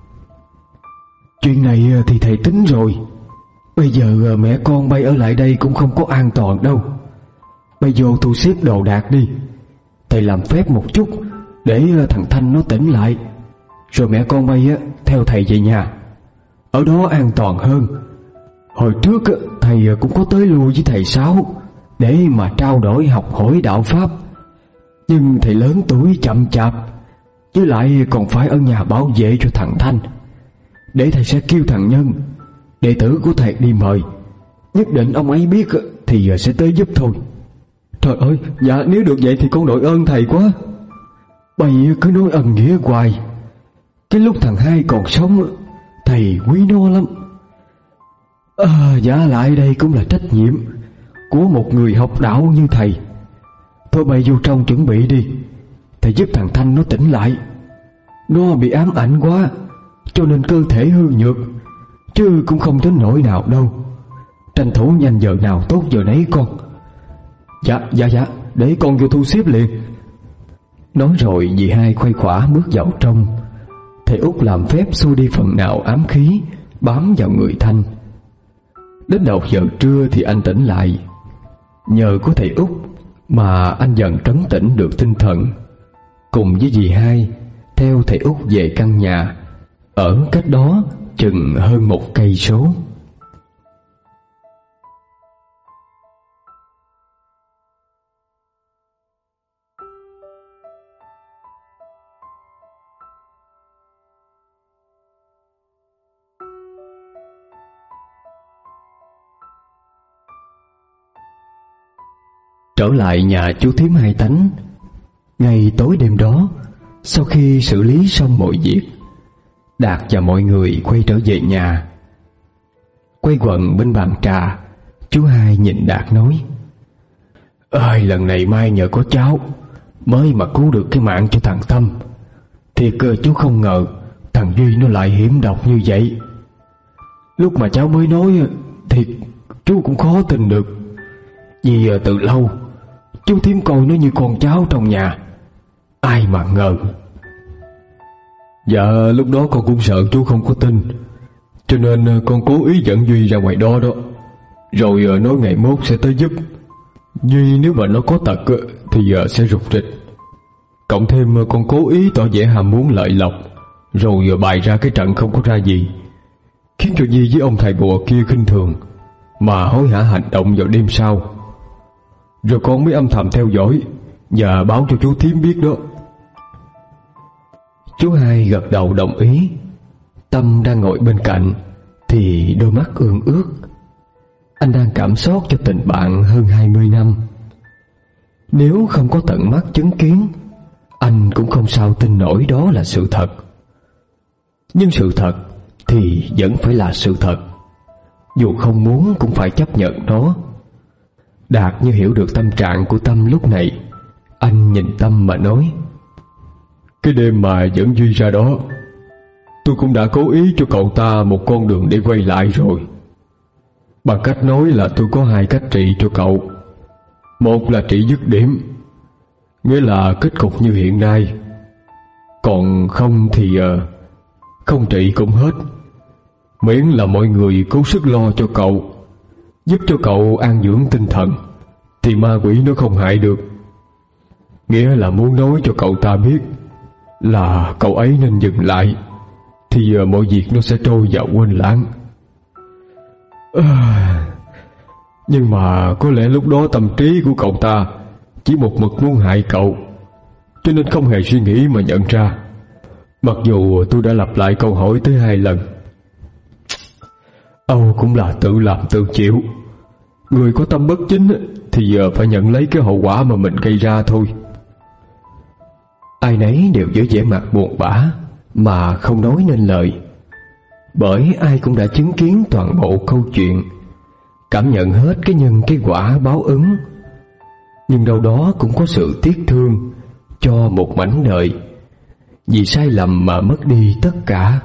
Chuyện này thì thầy tính rồi. Bây giờ mẹ con bay ở lại đây cũng không có an toàn đâu. Bây vô thu xếp đồ đạc đi. Thầy làm phép một chút để thằng Thanh nó tỉnh lại, rồi mẹ con bay theo thầy về nhà. Ở đó an toàn hơn. Hồi trước thầy cũng có tới lui với thầy Sáu để mà trao đổi học hỏi đạo pháp. Nhưng thầy lớn tuổi chậm chạp, với lại còn phải ở nhà bảo vệ cho thằng Thanh. Để thầy sẽ kêu thằng Nhân, đệ tử của thầy, đi mời. Nhất định ông ấy biết thì sẽ tới giúp thôi. Trời ơi, dạ nếu được vậy thì con đội ơn thầy quá. Bày cứ nói ân nghĩa hoài. Cái lúc thằng Hai còn sống, thầy quý nó lắm. À, dạ lại đây cũng là trách nhiệm của một người học đạo như thầy. Thôi bày vô trong chuẩn bị đi. Thầy giúp thằng Thanh nó tỉnh lại. Nó bị ám ảnh quá, cho nên cơ thể hư nhược, chứ cũng không đến nỗi nào đâu. Tranh thủ nhanh giờ nào tốt giờ nấy con. Dạ dạ dạ, để con vô thu xếp liền. Nói rồi dì hai khoái khỏa bước vào trong. Thầy Út làm phép xua đi phần nào ám khí bám vào người Thanh. Đến đầu giờ trưa thì anh tỉnh lại. Nhờ có thầy Út mà anh dần trấn tĩnh được tinh thần. Cùng với dì hai theo thầy Út về căn nhà ở cách đó chừng hơn một cây số. Trở lại nhà chú thím Hai Tánh. Ngày tối đêm đó, Sau khi xử lý xong mọi việc, Đạt và mọi người quay trở về nhà. Quay quần bên bàn trà, chú hai nhìn Đạt nói: Ơi, lần này may nhờ có cháu mới mà cứu được cái mạng cho thằng Tâm. Thiệt cơ, chú không ngờ thằng Duy nó lại hiểm độc như vậy. Lúc mà cháu mới nói thiệt chú cũng khó tin được, vì từ lâu chú Thiếm coi nó như con cháu trong nhà. Ai mà ngờ. Dạ, lúc đó con cũng sợ chú không có tin, cho nên con cố ý dẫn Duy ra ngoài đó đó, rồi nói ngày mốt sẽ tới giúp. Duy nếu mà nó có tật thì sẽ rụt rịch. Cộng thêm con cố ý tỏ vẻ ham muốn lợi lộc, rồi bày ra cái trận không có ra gì, khiến cho Duy với ông thầy bùa kia khinh thường, mà hối hả hành động vào đêm sau. Rồi con mới âm thầm theo dõi và báo cho chú Thiếm biết đó. Chú hai gật đầu đồng ý. Tâm đang ngồi bên cạnh thì đôi mắt ương ước. Anh đang cảm xót cho tình bạn hơn hai mươi năm. Nếu không có tận mắt chứng kiến, anh cũng không sao tin nổi đó là sự thật. Nhưng sự thật thì vẫn phải là sự thật, dù không muốn cũng phải chấp nhận nó. Đạt như hiểu được tâm trạng của Tâm lúc này. Anh nhìn Tâm mà nói: Cái đêm mà dẫn Duy ra đó, tôi cũng đã cố ý cho cậu ta một con đường để quay lại rồi. Bằng cách nói là tôi có hai cách trị cho cậu. Một là trị dứt điểm, nghĩa là kết cục như hiện nay. Còn không thì uh, không trị cũng hết, miễn là mọi người cố sức lo cho cậu, giúp cho cậu an dưỡng tinh thần, thì ma quỷ nó không hại được. Nghĩa là muốn nói cho cậu ta biết là cậu ấy nên dừng lại, thì uh, mọi việc nó sẽ trôi vào quên lãng. À, nhưng mà có lẽ lúc đó tâm trí của cậu ta chỉ một mực muốn hại cậu, cho nên không hề suy nghĩ mà nhận ra. Mặc dù tôi đã lặp lại câu hỏi tới hai lần. Âu cũng là tự làm tự chịu. Người có tâm bất chính thì giờ phải nhận lấy cái hậu quả mà mình gây ra thôi. Ai nấy đều với vẻ mặt buồn bã mà không nói nên lời, bởi ai cũng đã chứng kiến toàn bộ câu chuyện, cảm nhận hết cái nhân cái quả báo ứng. Nhưng đâu đó cũng có sự tiếc thương cho một mảnh đời vì sai lầm mà mất đi tất cả.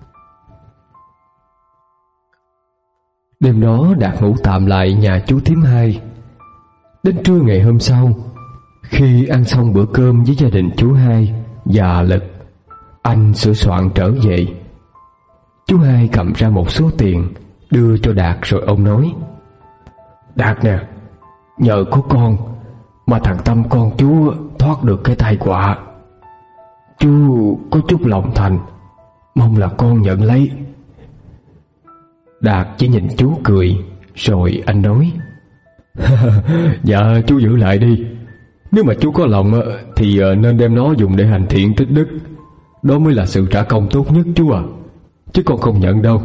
Đêm đó Đạt ngủ tạm lại nhà chú Thiếm hai. Đến trưa ngày hôm sau, khi ăn xong bữa cơm với gia đình chú hai và Lực, anh sửa soạn trở về. Chú hai cầm ra một số tiền đưa cho Đạt, rồi ông nói: Đạt nè, nhờ có con mà thằng Tâm con chú thoát được cái tai họa. Chú có chút lòng thành, mong là con nhận lấy. Đạt chỉ nhìn chú cười, rồi anh nói: Dạ chú giữ lại đi. Nếu mà chú có lòng thì nên đem nó dùng để hành thiện tích đức. Đó mới là sự trả công tốt nhất chú à, chứ con không nhận đâu.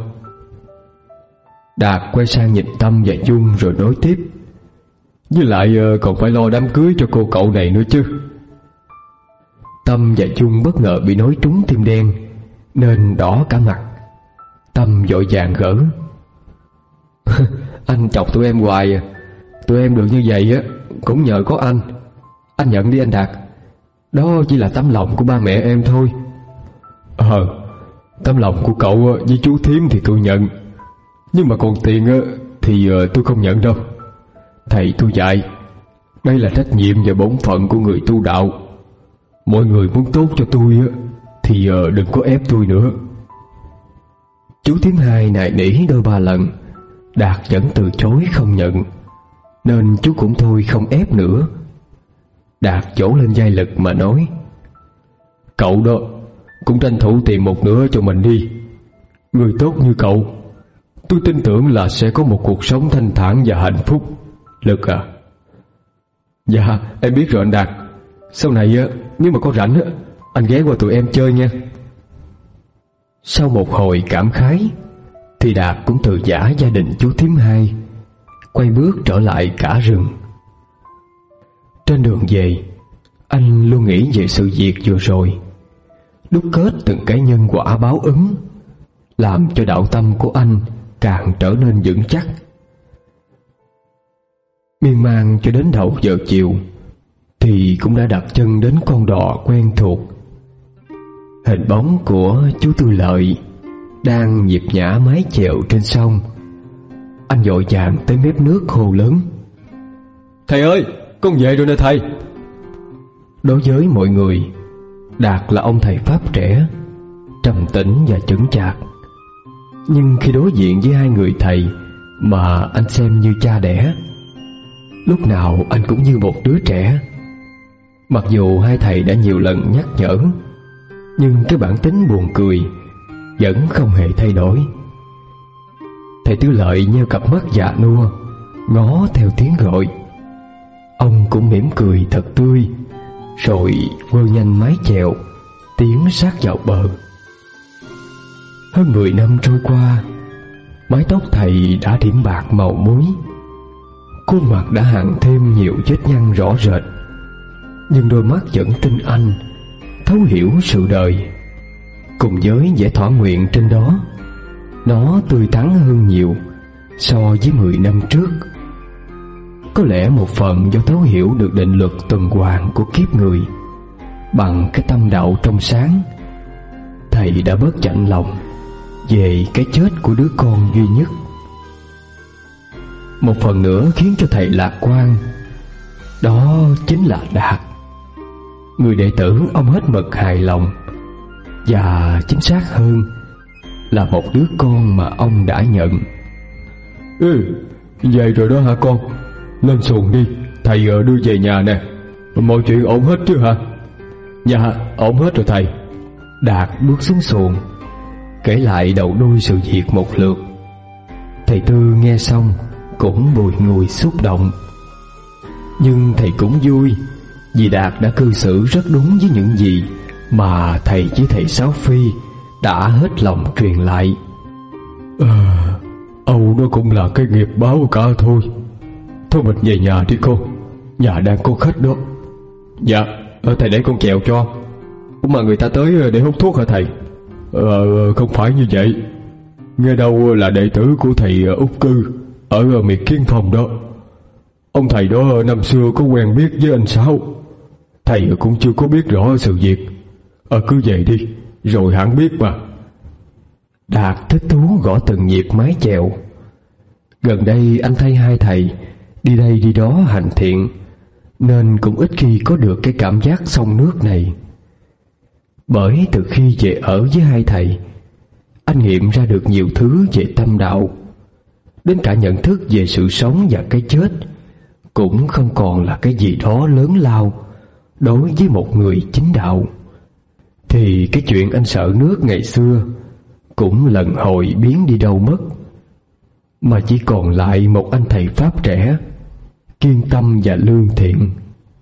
Đạt quay sang nhìn Tâm và Dung rồi nói tiếp: Với lại còn phải lo đám cưới cho cô cậu này nữa chứ. Tâm và Dung bất ngờ bị nói trúng tim đen nên đỏ cả mặt. Tâm vội vàng gỡ: Anh chọc tụi em hoài à. Tụi em được như vậy á cũng nhờ có anh. Anh nhận đi anh Đạt. Đó chỉ là tấm lòng của ba mẹ em thôi. Ờ, tấm lòng của cậu với chú Thiếm thì tôi nhận, nhưng mà còn tiền thì tôi không nhận đâu. Thầy tôi dạy, đây là trách nhiệm và bổn phận của người tu đạo. Mọi người muốn tốt cho tôi thì đừng có ép tôi nữa. Chú Thiếm hai nài nỉ đôi ba lần, Đạt vẫn từ chối không nhận, nên chú cũng thôi không ép nữa. Đạt vỗ lên vai Lực mà nói: Cậu đó cũng tranh thủ tìm một nửa cho mình đi. Người tốt như cậu, tôi tin tưởng là sẽ có một cuộc sống thanh thản và hạnh phúc. Lực à? Dạ em biết rồi anh Đạt. Sau này nếu mà có rảnh anh ghé qua tụi em chơi nha. Sau một hồi cảm khái thì Đạt cũng từ giã gia đình chú Thiếm hai, quay bước trở lại cả rừng. Trên đường về, anh luôn nghĩ về sự việc vừa rồi đúc kết từng cái nhân quả báo ứng, làm cho đạo tâm của anh càng trở nên vững chắc. Miên man cho đến đầu giờ chiều thì cũng đã đặt chân đến con đò quen thuộc. Hình bóng của chú Tư Lợi đang nhịp nhã mái chèo trên sông. Anh vội vàng tới mép nước hô lớn: "Thầy ơi, con về rồi nè thầy." Đối với mọi người, Đạt là ông thầy Pháp trẻ, trầm tĩnh và chững chạc. Nhưng khi đối diện với hai người thầy mà anh xem như cha đẻ, lúc nào anh cũng như một đứa trẻ. Mặc dù hai thầy đã nhiều lần nhắc nhở, nhưng cái bản tính buồn cười vẫn không hề thay đổi. Thầy Tư Lợi nheo cặp mắt dạ nua, ngó theo tiếng gọi. Ông cũng mỉm cười thật tươi, rồi quơ nhanh mái chèo tiến sát vào bờ. Hơn mười năm trôi qua, mái tóc thầy đã điểm bạc màu muối, khuôn mặt đã hằn thêm nhiều vết nhăn rõ rệt, nhưng đôi mắt vẫn tinh anh, thấu hiểu sự đời. Cùng với vẻ thỏa nguyện trên đó, nó tươi tắn hơn nhiều so với mười năm trước. Có lẽ một phần do thấu hiểu được định luật tuần hoàn của kiếp người, bằng cái tâm đạo trong sáng, thầy đã bớt chạnh lòng về cái chết của đứa con duy nhất. Một phần nữa khiến cho thầy lạc quan, đó chính là Đạt, người đệ tử ông hết mực hài lòng, và chính xác hơn là một đứa con mà ông đã nhận. "Ừ, về rồi đó hả con? Lên xuồng đi, thầy đưa về nhà nè. Mọi chuyện ổn hết chứ hả?" "Dạ, ổn hết rồi thầy." Đạt bước xuống xuồng, kể lại đầu đuôi sự việc một lượt. Thầy Tư nghe xong cũng bùi ngùi xúc động. Nhưng thầy cũng vui, vì Đạt đã cư xử rất đúng với những gì mà thầy với thầy Sáu Phi đã hết lòng truyền lại. À, Âu nó cũng là cái nghiệp báo cả thôi. Thôi mình về nhà đi con, nhà đang có khách đó. Dạ, thầy để con chèo cho. Cũng mà người ta tới để hút thuốc hả thầy? Ờ, không phải như vậy. Nghe đâu là đệ tử của thầy Úc Cư ở miệt Kiến Phong đó. Ông thầy đó năm xưa có quen biết với anh Sáu. Thầy cũng chưa có biết rõ sự việc. Ờ cứ về đi, rồi hẳn biết mà. Đạt thích thú gõ từng nhịp mái chèo. Gần đây anh thấy hai thầy đi đây đi đó hành thiện, nên cũng ít khi có được cái cảm giác sông nước này. Bởi từ khi về ở với hai thầy, anh nghiệm ra được nhiều thứ về tâm đạo, đến cả nhận thức về sự sống và cái chết cũng không còn là cái gì đó lớn lao đối với một người chính đạo. Thì cái chuyện anh sợ nước ngày xưa cũng lần hồi biến đi đâu mất, mà chỉ còn lại một anh thầy Pháp trẻ, kiên tâm và lương thiện.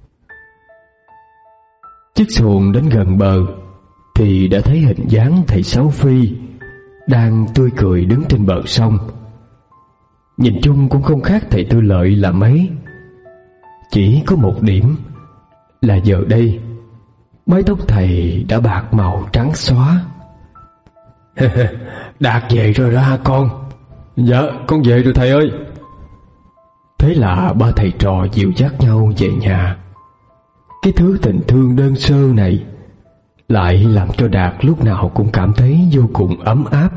Chiếc xuồng đến gần bờ thì đã thấy hình dáng thầy Sáu Phi đang tươi cười đứng trên bờ sông. Nhìn chung cũng không khác thầy Tư Lợi là mấy. Chỉ có một điểm là giờ đây mái tóc thầy đã bạc màu trắng xóa. Đạt về rồi đó hả con? Dạ, con về rồi thầy ơi. Thế là ba thầy trò dìu dắt nhau về nhà. Cái thứ tình thương đơn sơ này lại làm cho Đạt lúc nào cũng cảm thấy vô cùng ấm áp.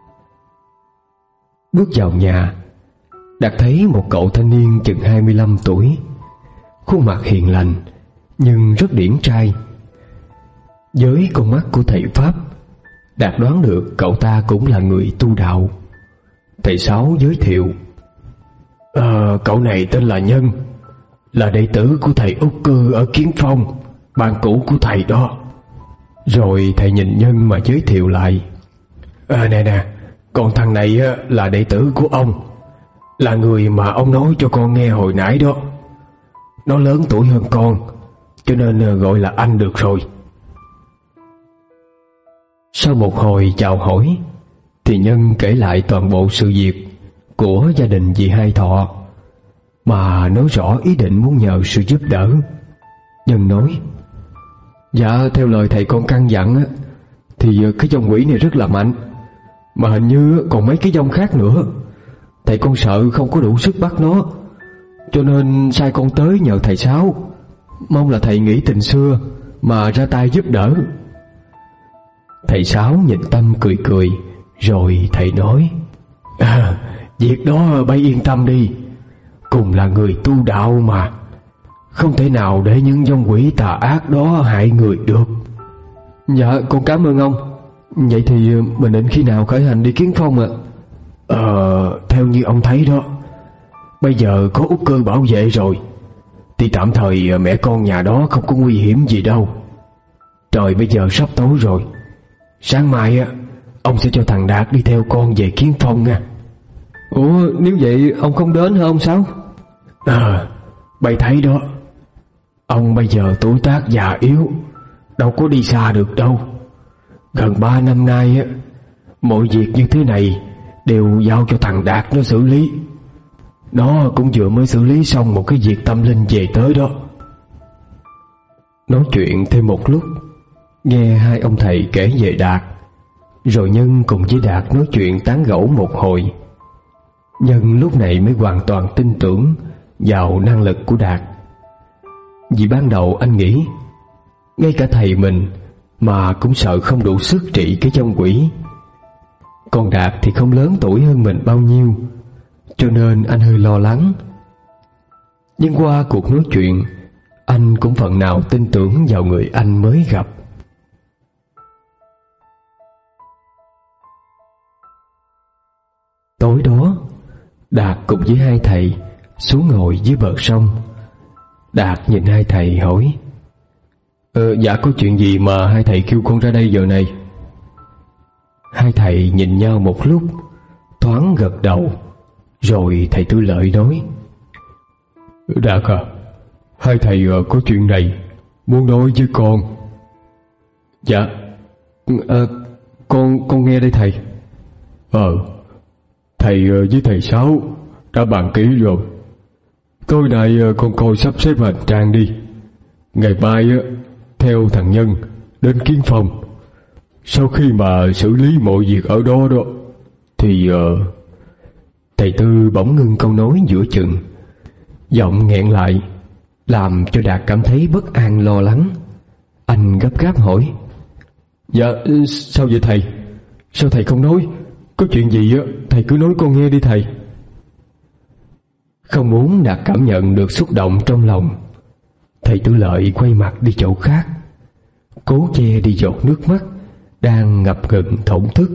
Bước vào nhà, Đạt thấy một cậu thanh niên chừng hai mươi lăm tuổi, khuôn mặt hiền lành nhưng rất điển trai. Với con mắt của thầy Pháp, Đạt đoán được cậu ta cũng là người tu đạo. Thầy Sáu giới thiệu: Ờ, cậu này tên là Nhân, là đệ tử của thầy Úc Cư ở Kiến Phong, bạn cũ của thầy đó. Rồi thầy nhìn Nhân mà giới thiệu lại: À nè nè, còn thằng này là đệ tử của ông, là người mà ông nói cho con nghe hồi nãy đó. Nó lớn tuổi hơn con, cho nên gọi là anh được rồi. Sau một hồi chào hỏi, thì Nhân kể lại toàn bộ sự việc của gia đình dì Hai Thọ, mà nói rõ ý định muốn nhờ sự giúp đỡ. Nhân nói: Dạ, theo lời thầy con căn dặn, thì cái dòng quỷ này rất là mạnh, mà hình như còn mấy cái dòng khác nữa. Thầy con sợ không có đủ sức bắt nó, cho nên sai con tới nhờ thầy Sáu. Mong là thầy nghĩ tình xưa mà ra tay giúp đỡ. Thầy Sáu nhìn Tâm cười cười, rồi thầy nói: à, việc đó bay yên tâm đi. Cùng là người tu đạo mà, không thể nào để những dòng quỷ tà ác đó hại người được. Dạ con cảm ơn ông. Vậy thì mình định khi nào khởi hành đi Kiến Phong ạ? Ờ, theo như ông thấy đó, bây giờ có Út Cơ bảo vệ rồi thì tạm thời mẹ con nhà đó không có nguy hiểm gì đâu. Trời bây giờ sắp tối rồi, sáng mai á ông sẽ cho thằng Đạt đi theo con về Kiến Phong nha. Ủa nếu vậy ông không đến hả ông Sáu? Ờ, bày thấy đó, ông bây giờ tuổi tác già yếu, đâu có đi xa được đâu. Gần ba năm nay á, mọi việc như thế này đều giao cho thằng Đạt nó xử lý. Nó cũng vừa mới xử lý xong một cái việc tâm linh về tới đó. Nói chuyện thêm một lúc, nghe hai ông thầy kể về Đạt, rồi Nhân cùng với Đạt nói chuyện tán gẫu một hồi. Nhân lúc này mới hoàn toàn tin tưởng vào năng lực của Đạt. Vì ban đầu anh nghĩ ngay cả thầy mình mà cũng sợ không đủ sức trị cái dòng quỷ. Còn Đạt thì không lớn tuổi hơn mình bao nhiêu, cho nên anh hơi lo lắng. Nhưng qua cuộc nói chuyện, anh cũng phần nào tin tưởng vào người anh mới gặp. Tối đó, Đạt cùng với hai thầy xuống ngồi dưới bờ sông. Đạt nhìn hai thầy hỏi: Ờ, dạ có chuyện gì mà hai thầy kêu con ra đây giờ này? Hai thầy nhìn nhau một lúc, thoáng gật đầu, rồi thầy Tư Lợi nói: Đạt à, hai thầy có chuyện này muốn nói với con. Dạ, à, con con nghe đây thầy. Ờ, thầy với thầy Sáu đã bàn kỹ rồi. Tối nay con coi sắp xếp hành trang đi. Ngày mai theo thằng Nhân đến Kiến Phong. Sau khi mà xử lý mọi việc ở đó đó thì uh... Thầy Tư bỗng ngưng câu nói giữa chừng, giọng nghẹn lại, làm cho Đạt cảm thấy bất an lo lắng. Anh gấp gáp hỏi: Dạ sao vậy thầy? Sao thầy không nói? Có chuyện gì á thầy cứ nói con nghe đi thầy. Không muốn Đạt cảm nhận được xúc động trong lòng, thầy Tư Lợi quay mặt đi chỗ khác, cố che đi giọt nước mắt đang ngập ngừng thổn thức.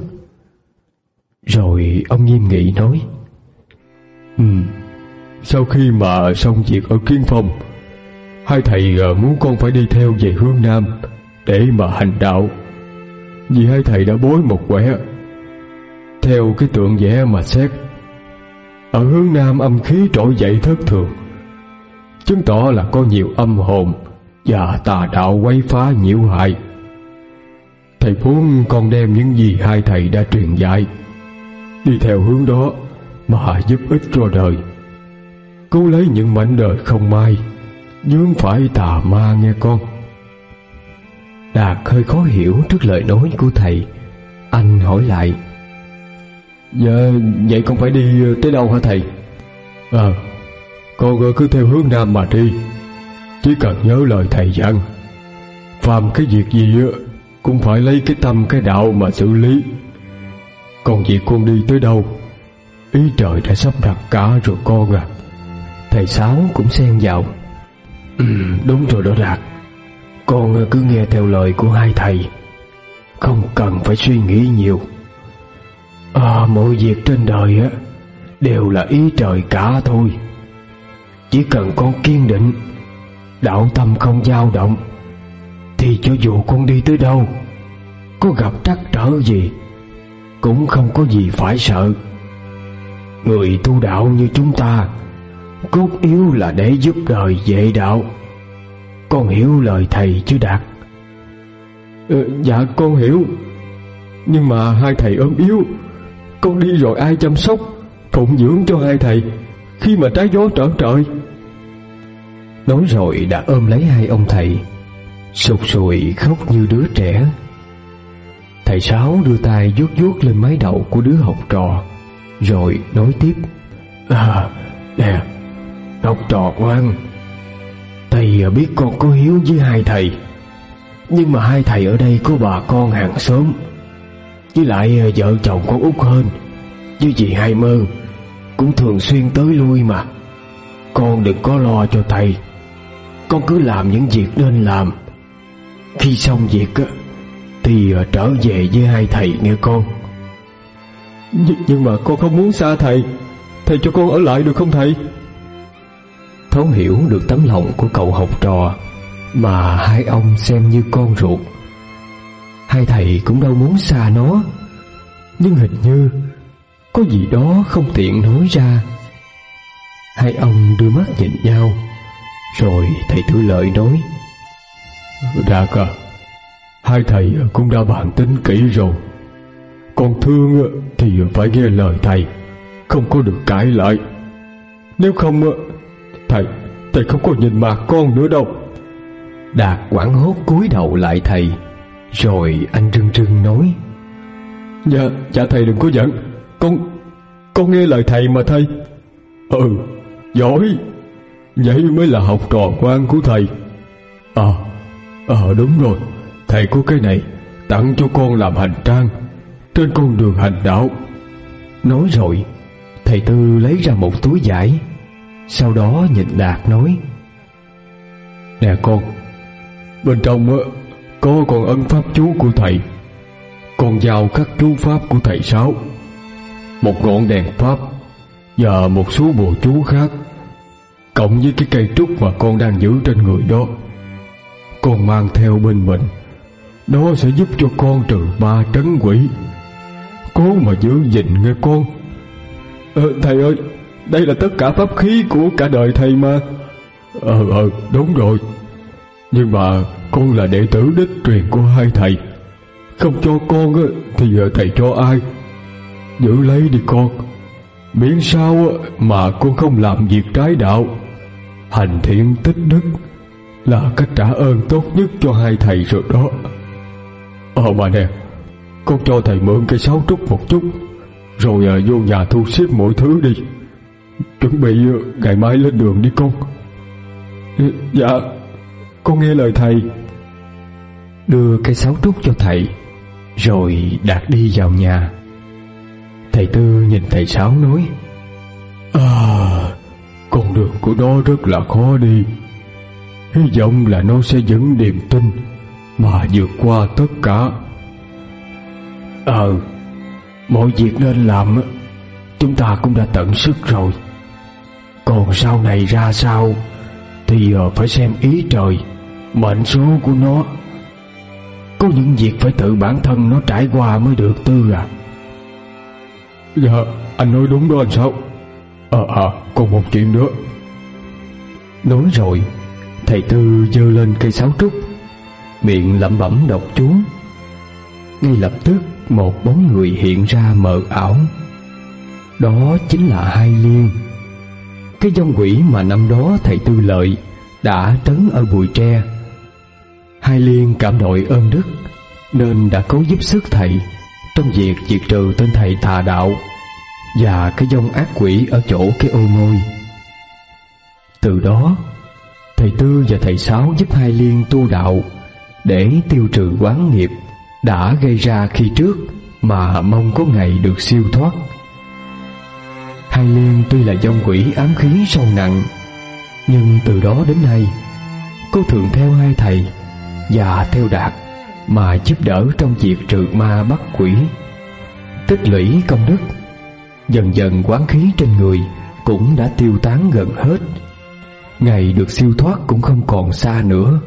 Rồi ông nghiêm nghị nói: Ừ, sau khi mà xong việc ở Kiến Phong, hai thầy muốn con phải đi theo về hướng Nam để mà hành đạo. Vì hai thầy đã bối một quẻ. Theo cái tượng vẽ mà xét, ở hướng Nam âm khí trỗi dậy thất thường, chứng tỏ là có nhiều âm hồn và tà đạo quấy phá nhiễu hại. Thầy muốn con đem những gì hai thầy đã truyền dạy đi theo hướng đó mà giúp ích cho đời, cứu lấy những mảnh đời không may vướng phải tà ma nghe con. Đạt hơi khó hiểu trước lời nói của thầy. Anh hỏi lại: Dạ, vậy con phải đi tới đâu hả thầy? À, con cứ theo hướng Nam mà đi. Chỉ cần nhớ lời thầy dặn, phàm cái việc gì cũng phải lấy cái tâm cái đạo mà xử lý. Còn việc con đi tới đâu, ý trời đã sắp đặt cả rồi con à. Thầy Sáu cũng xen vào: Ừ, đúng rồi đó Đạt. Con cứ nghe theo lời của hai thầy, không cần phải suy nghĩ nhiều. À, mọi việc trên đời á đều là ý trời cả thôi. Chỉ cần con kiên định, đạo tâm không dao động, thì cho dù con đi tới đâu, có gặp trắc trở gì, cũng không có gì phải sợ. Người tu đạo như chúng ta, cốt yếu là để giúp đời vệ đạo. Con hiểu lời thầy chứ Đạt? Ừ, dạ con hiểu. Nhưng mà hai thầy ốm yếu, con đi rồi ai chăm sóc phụng dưỡng cho hai thầy khi mà trái gió trở trời? Nói rồi đã ôm lấy hai ông thầy, sụt sùi khóc như đứa trẻ. Thầy Sáu đưa tay vuốt vuốt lên mái đầu của đứa học trò, rồi nói tiếp: À, nè, học trò ngoan, thầy biết con có hiếu với hai thầy, nhưng mà hai thầy ở đây có bà con hàng xóm, với lại vợ chồng con Út Hên với chị Hai Mơ cũng thường xuyên tới lui mà. Con đừng có lo cho thầy, con cứ làm những việc nên làm. Khi xong việc á thì trở về với hai thầy nghe con. Nh- Nhưng mà con không muốn xa thầy, thầy cho con ở lại được không thầy? Thấu hiểu được tấm lòng của cậu học trò mà hai ông xem như con ruột, hai thầy cũng đâu muốn xa nó, nhưng hình như có gì đó không tiện nói ra. Hai ông đưa mắt nhìn nhau, rồi thầy Tư Lợi nói: Đạt à, hai thầy cũng đã bàn tính kỹ rồi. Con thương thì phải nghe lời thầy, không có được cãi lại. Nếu không, thầy thầy không có nhìn mặt con nữa đâu. Đạt hoảng hốt cúi đầu lại thầy, rồi anh rưng rưng nói: Dạ, dạ thầy đừng có giận, Con Con nghe lời thầy mà thầy. Ừ, giỏi, vậy mới là học trò ngoan của thầy. Ờ, à, à, đúng rồi, thầy có cái này tặng cho con làm hành trang trên con đường hành đạo. Nói rồi thầy Tư lấy ra một túi vải, sau đó nhìn Đạt nói: Nè con, bên trong á có con ấn pháp chú của thầy, con dao khắc chú pháp của thầy Sáu, một ngọn đèn pháp và một số bùa chú khác, cộng với cái cây trúc mà con đang giữ trên người đó. Con mang theo bên mình, nó sẽ giúp cho con trừ ma trấn quỷ. Cố mà giữ gìn nghe con. Ờ, thầy ơi, đây là tất cả pháp khí của cả đời thầy mà. Ờ ờ đúng rồi, nhưng mà con là đệ tử đích truyền của hai thầy, không cho con thì thầy cho ai? Giữ lấy đi con, miễn sao mà con không làm việc trái đạo. Hành thiện tích đức là cách trả ơn tốt nhất cho hai thầy rồi đó. Ờ mà nè, con cho thầy mượn cây sáo trúc một chút, rồi vô nhà thu xếp mọi thứ đi, chuẩn bị ngày mai lên đường đi con. Dạ, con nghe lời thầy. Đưa cây sáo trúc cho thầy, rồi Đạt đi vào nhà. Thầy Tư nhìn thầy Sáu nói: À, con đường của nó rất là khó đi, hy vọng là nó sẽ vững niềm tin mà vượt qua tất cả. Ờ, mọi việc nên làm chúng ta cũng đã tận sức rồi, còn sau này ra sao thì phải xem ý trời, mệnh số của nó. Có những việc phải tự bản thân nó trải qua mới được Tư à. Dạ, anh nói đúng đó anh Sáu. Ờ à, à, còn một chuyện nữa. Nói rồi thầy Tư giơ lên cây sáo trúc, miệng lẩm bẩm đọc chú. Ngay lập tức một bóng người hiện ra mờ ảo. Đó chính là Hai Liên, cái vong quỷ mà năm đó thầy Tư Lợi đã trấn ở bụi tre. Hai Liên cảm đội ơn đức nên đã cố giúp sức thầy trong việc diệt trừ tên thầy tà đạo và cái vong ác quỷ ở chỗ cái ô môi. Từ đó thầy Tư và thầy Sáu giúp Hai Liên tu đạo để tiêu trừ oán nghiệp đã gây ra khi trước, mà mong có ngày được siêu thoát. Hai Liên tuy là vong quỷ ám khí sâu nặng, nhưng từ đó đến nay cô thường theo hai thầy và theo Đạt mà giúp đỡ trong việc trừ ma bắt quỷ. Tích lũy công đức, dần dần oán khí trên người cũng đã tiêu tán gần hết. Ngày được siêu thoát cũng không còn xa nữa.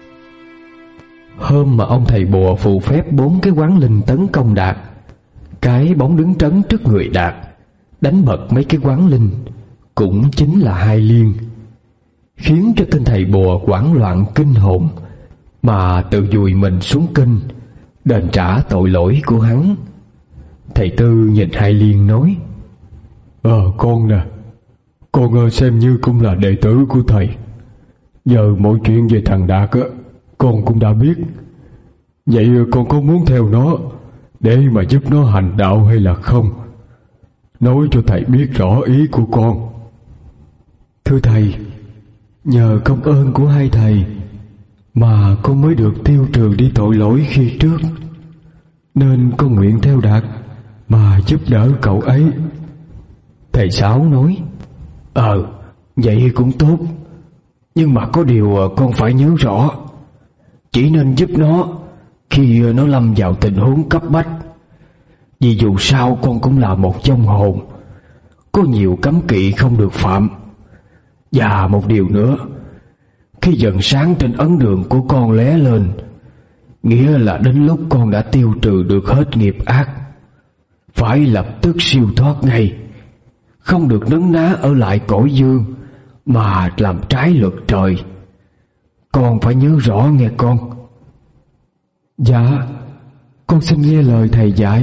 Hôm mà ông thầy bùa phù phép bốn cái quán linh tấn công Đạt, cái bóng đứng trấn trước người Đạt đánh bật mấy cái quán linh cũng chính là Hai Liên, khiến cho tên thầy bùa hoảng loạn kinh hồn mà tự vùi mình xuống kinh đền trả tội lỗi của hắn. Thầy Tư nhìn Hai Liên nói: Ờ con nè, con xem như cũng là đệ tử của thầy. Giờ mọi chuyện về thằng Đạt á, con cũng đã biết. Vậy con có muốn theo nó để mà giúp nó hành đạo hay là không? Nói cho thầy biết rõ ý của con. Thưa thầy, nhờ công ơn của hai thầy mà con mới được tiêu trừ đi tội lỗi khi trước, nên con nguyện theo Đạt mà giúp đỡ cậu ấy. Thầy Sáu nói: Ờ, vậy cũng tốt, nhưng mà có điều con phải nhớ rõ, chỉ nên giúp nó khi nó lâm vào tình huống cấp bách. Vì dù sao con cũng là một vong hồn, có nhiều cấm kỵ không được phạm. Và một điều nữa, khi dần sáng trên ấn đường của con lóe lên, nghĩa là đến lúc con đã tiêu trừ được hết nghiệp ác. Phải lập tức siêu thoát ngay, không được nấn ná ở lại cõi dương mà làm trái luật trời. Con phải nhớ rõ nghe con. Dạ, con xin nghe lời thầy dạy.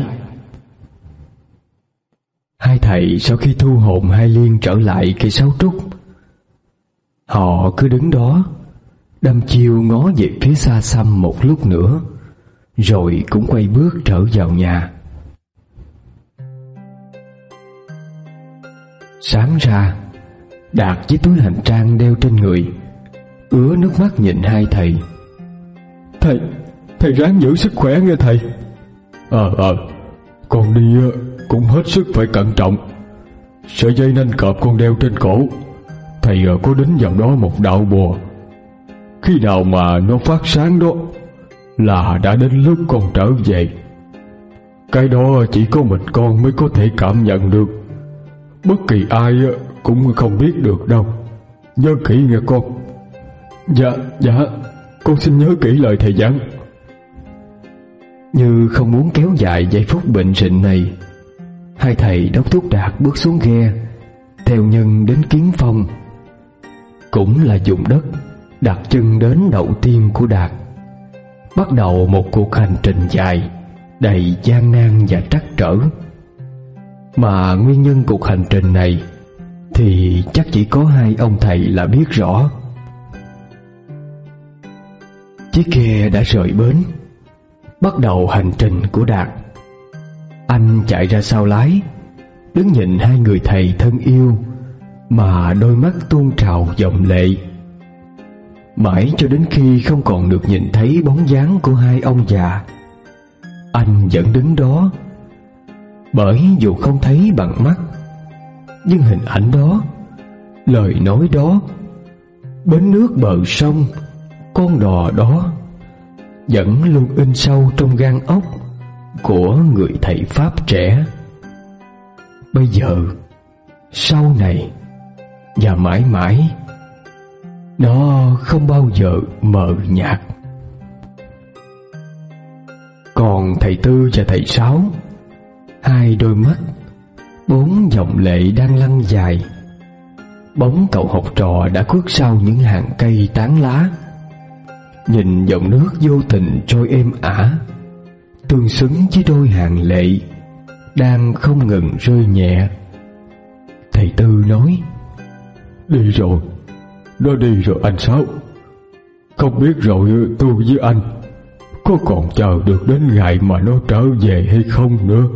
Hai thầy sau khi thu hồn Hai Liên trở lại cây sáo trúc, họ cứ đứng đó đăm chiêu ngó về phía xa xăm một lúc nữa, rồi cũng quay bước trở vào nhà. Sáng ra, Đạt với túi hành trang đeo trên người ứa nước mắt nhìn hai thầy. Thầy, thầy ráng giữ sức khỏe nghe thầy. Ờ ờ con đi cũng hết sức phải cẩn trọng. Sợi dây nanh cọp con đeo trên cổ, thầy có đính vào đó một đạo bùa. Khi nào mà nó phát sáng đó là đã đến lúc con trở về. Cái đó chỉ có mình con mới có thể cảm nhận được, bất kỳ ai cũng không biết được đâu. Nhớ kỹ nghe con. Dạ, dạ, con xin nhớ kỹ lời thầy dặn. Như không muốn kéo dài giây phút bệnh rịnh này, hai thầy đốc thúc Đạt bước xuống ghe, theo Nhân đến Kiến Phong, cũng là vùng đất đặt chân đến đầu tiên của Đạt. Bắt đầu một cuộc hành trình dài, đầy gian nan và trắc trở. Mà nguyên nhân cuộc hành trình này thì chắc chỉ có hai ông thầy là biết rõ. Chiếc ghe đã rời bến, bắt đầu hành trình của Đạt. Anh chạy ra sau lái, đứng nhìn hai người thầy thân yêu mà đôi mắt tuôn trào dòng lệ. Mãi cho đến khi không còn được nhìn thấy bóng dáng của hai ông già, anh vẫn đứng đó. Bởi dù không thấy bằng mắt, nhưng hình ảnh đó, lời nói đó, bến nước bờ sông, con đò đó vẫn luôn in sâu trong gan óc của người thầy Pháp trẻ. Bây giờ, sau này và mãi mãi, nó không bao giờ mờ nhạt. Còn thầy Tư và thầy Sáu, hai đôi mắt, bốn dòng lệ đang lăn dài. Bóng cậu học trò đã khuất sau những hàng cây tán lá, nhìn dòng nước vô tình trôi êm ả, tương xứng với đôi hàng lệ đang không ngừng rơi nhẹ. Thầy Tư nói: Đi rồi, nó đi rồi anh Sáu. Không biết rồi tôi với anh có còn chờ được đến ngày mà nó trở về hay không nữa.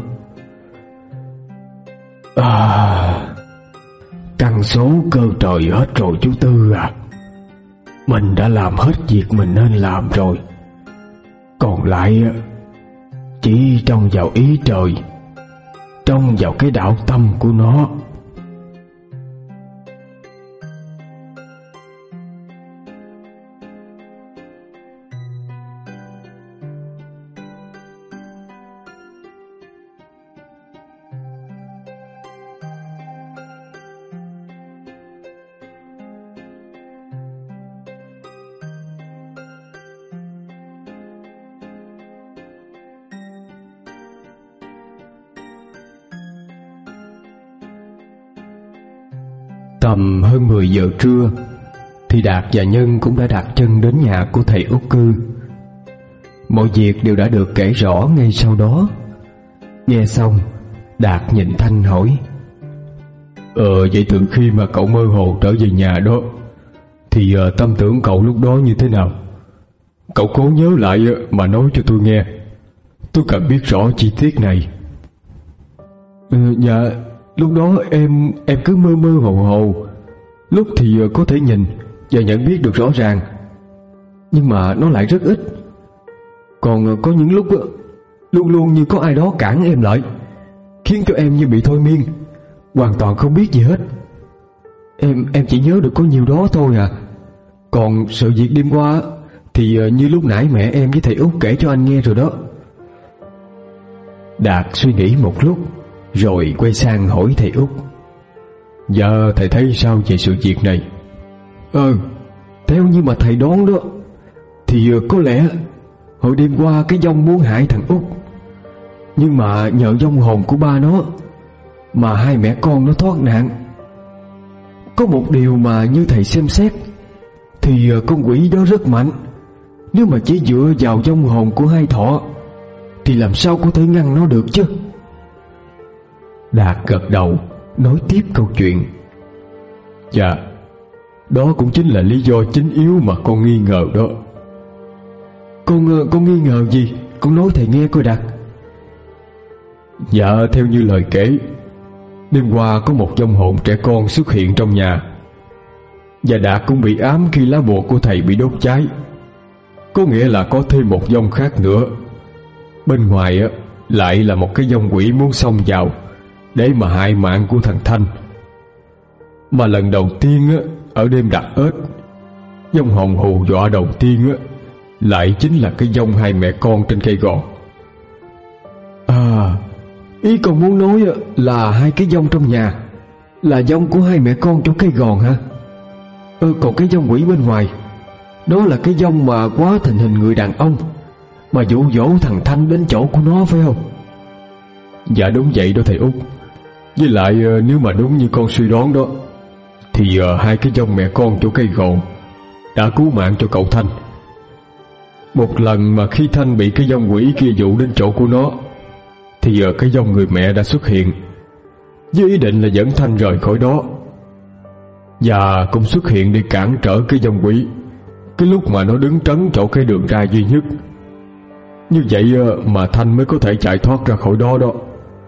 À, căn số cơ trời hết rồi chú Tư à. Mình đã làm hết việc mình nên làm rồi, còn lại chỉ trông vào ý trời, trông vào cái đạo tâm của nó. Tầm hơn mười giờ trưa thì Đạt và Nhân cũng đã đặt chân đến nhà của thầy Út Cư. Mọi việc đều đã được kể rõ ngay sau đó. Nghe xong, Đạt nhìn Thanh hỏi: Ờ vậy từ khi mà cậu mơ hồ trở về nhà đó thì uh, tâm tưởng cậu lúc đó như thế nào? Cậu cố nhớ lại uh, mà nói cho tôi nghe. Tôi cần biết rõ chi tiết này. Ừ, dạ, lúc đó em em cứ mơ mơ hồ hồ, lúc thì có thể nhìn và nhận biết được rõ ràng, nhưng mà nó lại rất ít. Còn có những lúc luôn luôn như có ai đó cản em lại, khiến cho em như bị thôi miên, hoàn toàn không biết gì hết. Em em chỉ nhớ được có nhiều đó thôi à. Còn sự việc đêm qua thì như lúc nãy mẹ em với thầy Út kể cho anh nghe rồi đó. Đạt suy nghĩ một lúc rồi quay sang hỏi thầy Út. Dạ, thầy thấy sao về sự việc này? Ờ, theo như mà thầy đoán đó, thì có lẽ hồi đêm qua cái dông muốn hại thằng Út, nhưng mà nhờ vong hồn của ba nó mà hai mẹ con nó thoát nạn. Có một điều mà như thầy xem xét thì con quỷ đó rất mạnh. Nếu mà chỉ dựa vào vong hồn của hai thọ thì làm sao có thể ngăn nó được chứ? Đạt gật đầu nói tiếp câu chuyện. Dạ, đó cũng chính là lý do chính yếu mà con nghi ngờ đó. Con con nghi ngờ gì? Con nói thầy nghe coi Đạt. Dạ, theo như lời kể, đêm qua có một vong hồn trẻ con xuất hiện trong nhà, và Đạt cũng bị ám khi lá bùa của thầy bị đốt cháy. Có nghĩa là có thêm một vong khác nữa. Bên ngoài á lại là một cái vong quỷ muốn xông vào để mà hại mạng của thằng Thanh. Mà lần đầu tiên á, ở đêm đặt ếch, vong hồn hù dọa đầu tiên á lại chính là cái vong hai mẹ con trên cây gòn. À, ý con muốn nói là hai cái vong trong nhà là vong của hai mẹ con trong cây gòn hả? Ừ, còn cái vong quỷ bên ngoài đó là cái vong mà quá thành hình người đàn ông mà dụ dỗ thằng Thanh đến chỗ của nó, phải không? Dạ đúng vậy đó thầy Út. Với lại nếu mà đúng như con suy đoán đó, thì uh, hai cái vong mẹ con chỗ cây gòn đã cứu mạng cho cậu Thanh. Một lần mà khi Thanh bị cái vong quỷ kia dụ đến chỗ của nó, thì uh, cái vong người mẹ đã xuất hiện với ý định là dẫn Thanh rời khỏi đó, và cũng xuất hiện để cản trở cái vong quỷ cái lúc mà nó đứng trấn chỗ cái đường ra duy nhất. Như vậy uh, mà Thanh mới có thể chạy thoát ra khỏi đó đó.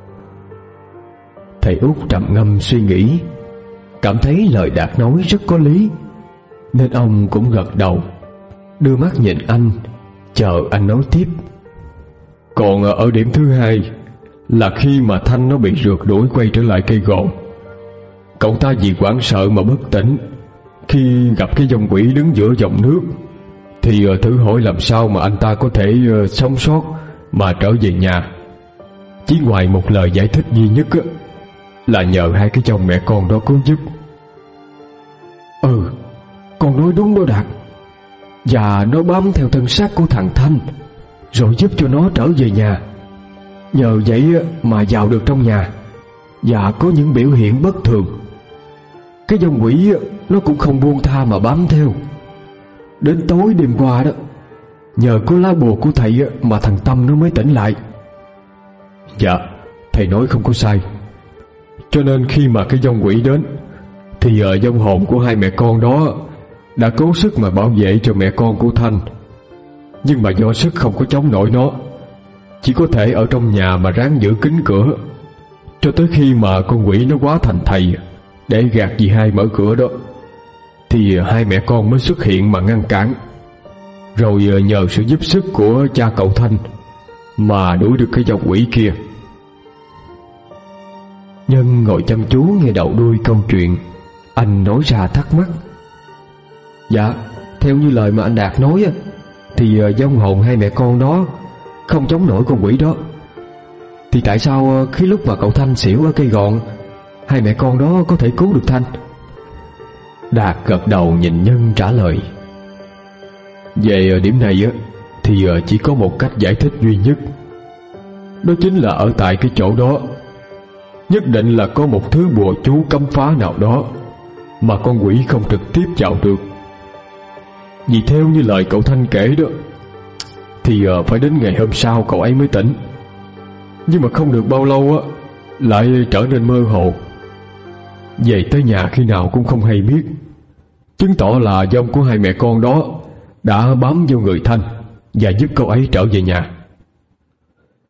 Thầy Út trầm ngâm suy nghĩ, cảm thấy lời Đạt nói rất có lý, nên ông cũng gật đầu, đưa mắt nhìn anh, chờ anh nói tiếp. Còn ở điểm thứ hai là khi mà Thanh nó bị rượt đuổi quay trở lại cây gòn, cậu ta vì hoảng sợ mà bất tỉnh. Khi gặp cái vong quỷ đứng giữa dòng nước, thì thử hỏi làm sao mà anh ta có thể sống sót mà trở về nhà. Chỉ ngoài một lời giải thích duy nhất là nhờ hai cái chồng mẹ con đó cứu giúp. Ừ, con nói đúng đó Đạt. Và nó bám theo thân xác của thằng Thanh rồi giúp cho nó trở về nhà. Nhờ vậy mà vào được trong nhà và có những biểu hiện bất thường. Cái vong quỷ nó cũng không buông tha mà bám theo. Đến tối đêm qua đó, nhờ có lá bùa của thầy mà thằng Tâm nó mới tỉnh lại. Dạ, thầy nói không có sai. Cho nên khi mà cái vong quỷ đến, thì uh, vong hồn của hai mẹ con đó đã cố sức mà bảo vệ cho mẹ con của Thanh. Nhưng mà do sức không có chống nổi nó, chỉ có thể ở trong nhà mà ráng giữ kín cửa, cho tới khi mà con quỷ nó quá thành thầy để gạt dì hai mở cửa đó, thì hai mẹ con mới xuất hiện mà ngăn cản. Rồi uh, nhờ sự giúp sức của cha cậu Thanh mà đuổi được cái vong quỷ kia. Nhân ngồi chăm chú nghe đầu đuôi câu chuyện, anh nói ra thắc mắc. Dạ, theo như lời mà anh Đạt nói thì vong hồn hai mẹ con đó không chống nổi con quỷ đó. Thì tại sao khi lúc mà cậu Thanh xỉu ở cây gòn, hai mẹ con đó có thể cứu được Thanh? Đạt gật đầu nhìn Nhân trả lời. Về điểm này thì chỉ có một cách giải thích duy nhất. Đó chính là ở tại cái chỗ đó nhất định là có một thứ bùa chú cấm phá nào đó mà con quỷ không trực tiếp vào được. Vì theo như lời cậu Thanh kể đó, thì phải đến ngày hôm sau cậu ấy mới tỉnh. Nhưng mà không được bao lâu á, lại trở nên mơ hồ, về tới nhà khi nào cũng không hay biết, chứng tỏ là vong của hai mẹ con đó đã bám vô người Thanh và giúp cậu ấy trở về nhà.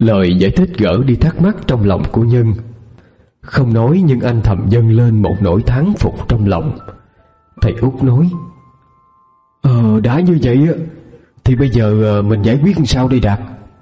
Lời giải thích gỡ đi thắc mắc trong lòng của Nhân. Không nói nhưng anh thầm dâng lên một nỗi thán phục trong lòng. Thầy Út nói: Ờ đã như vậy á thì bây giờ mình giải quyết làm sao đây Đạt?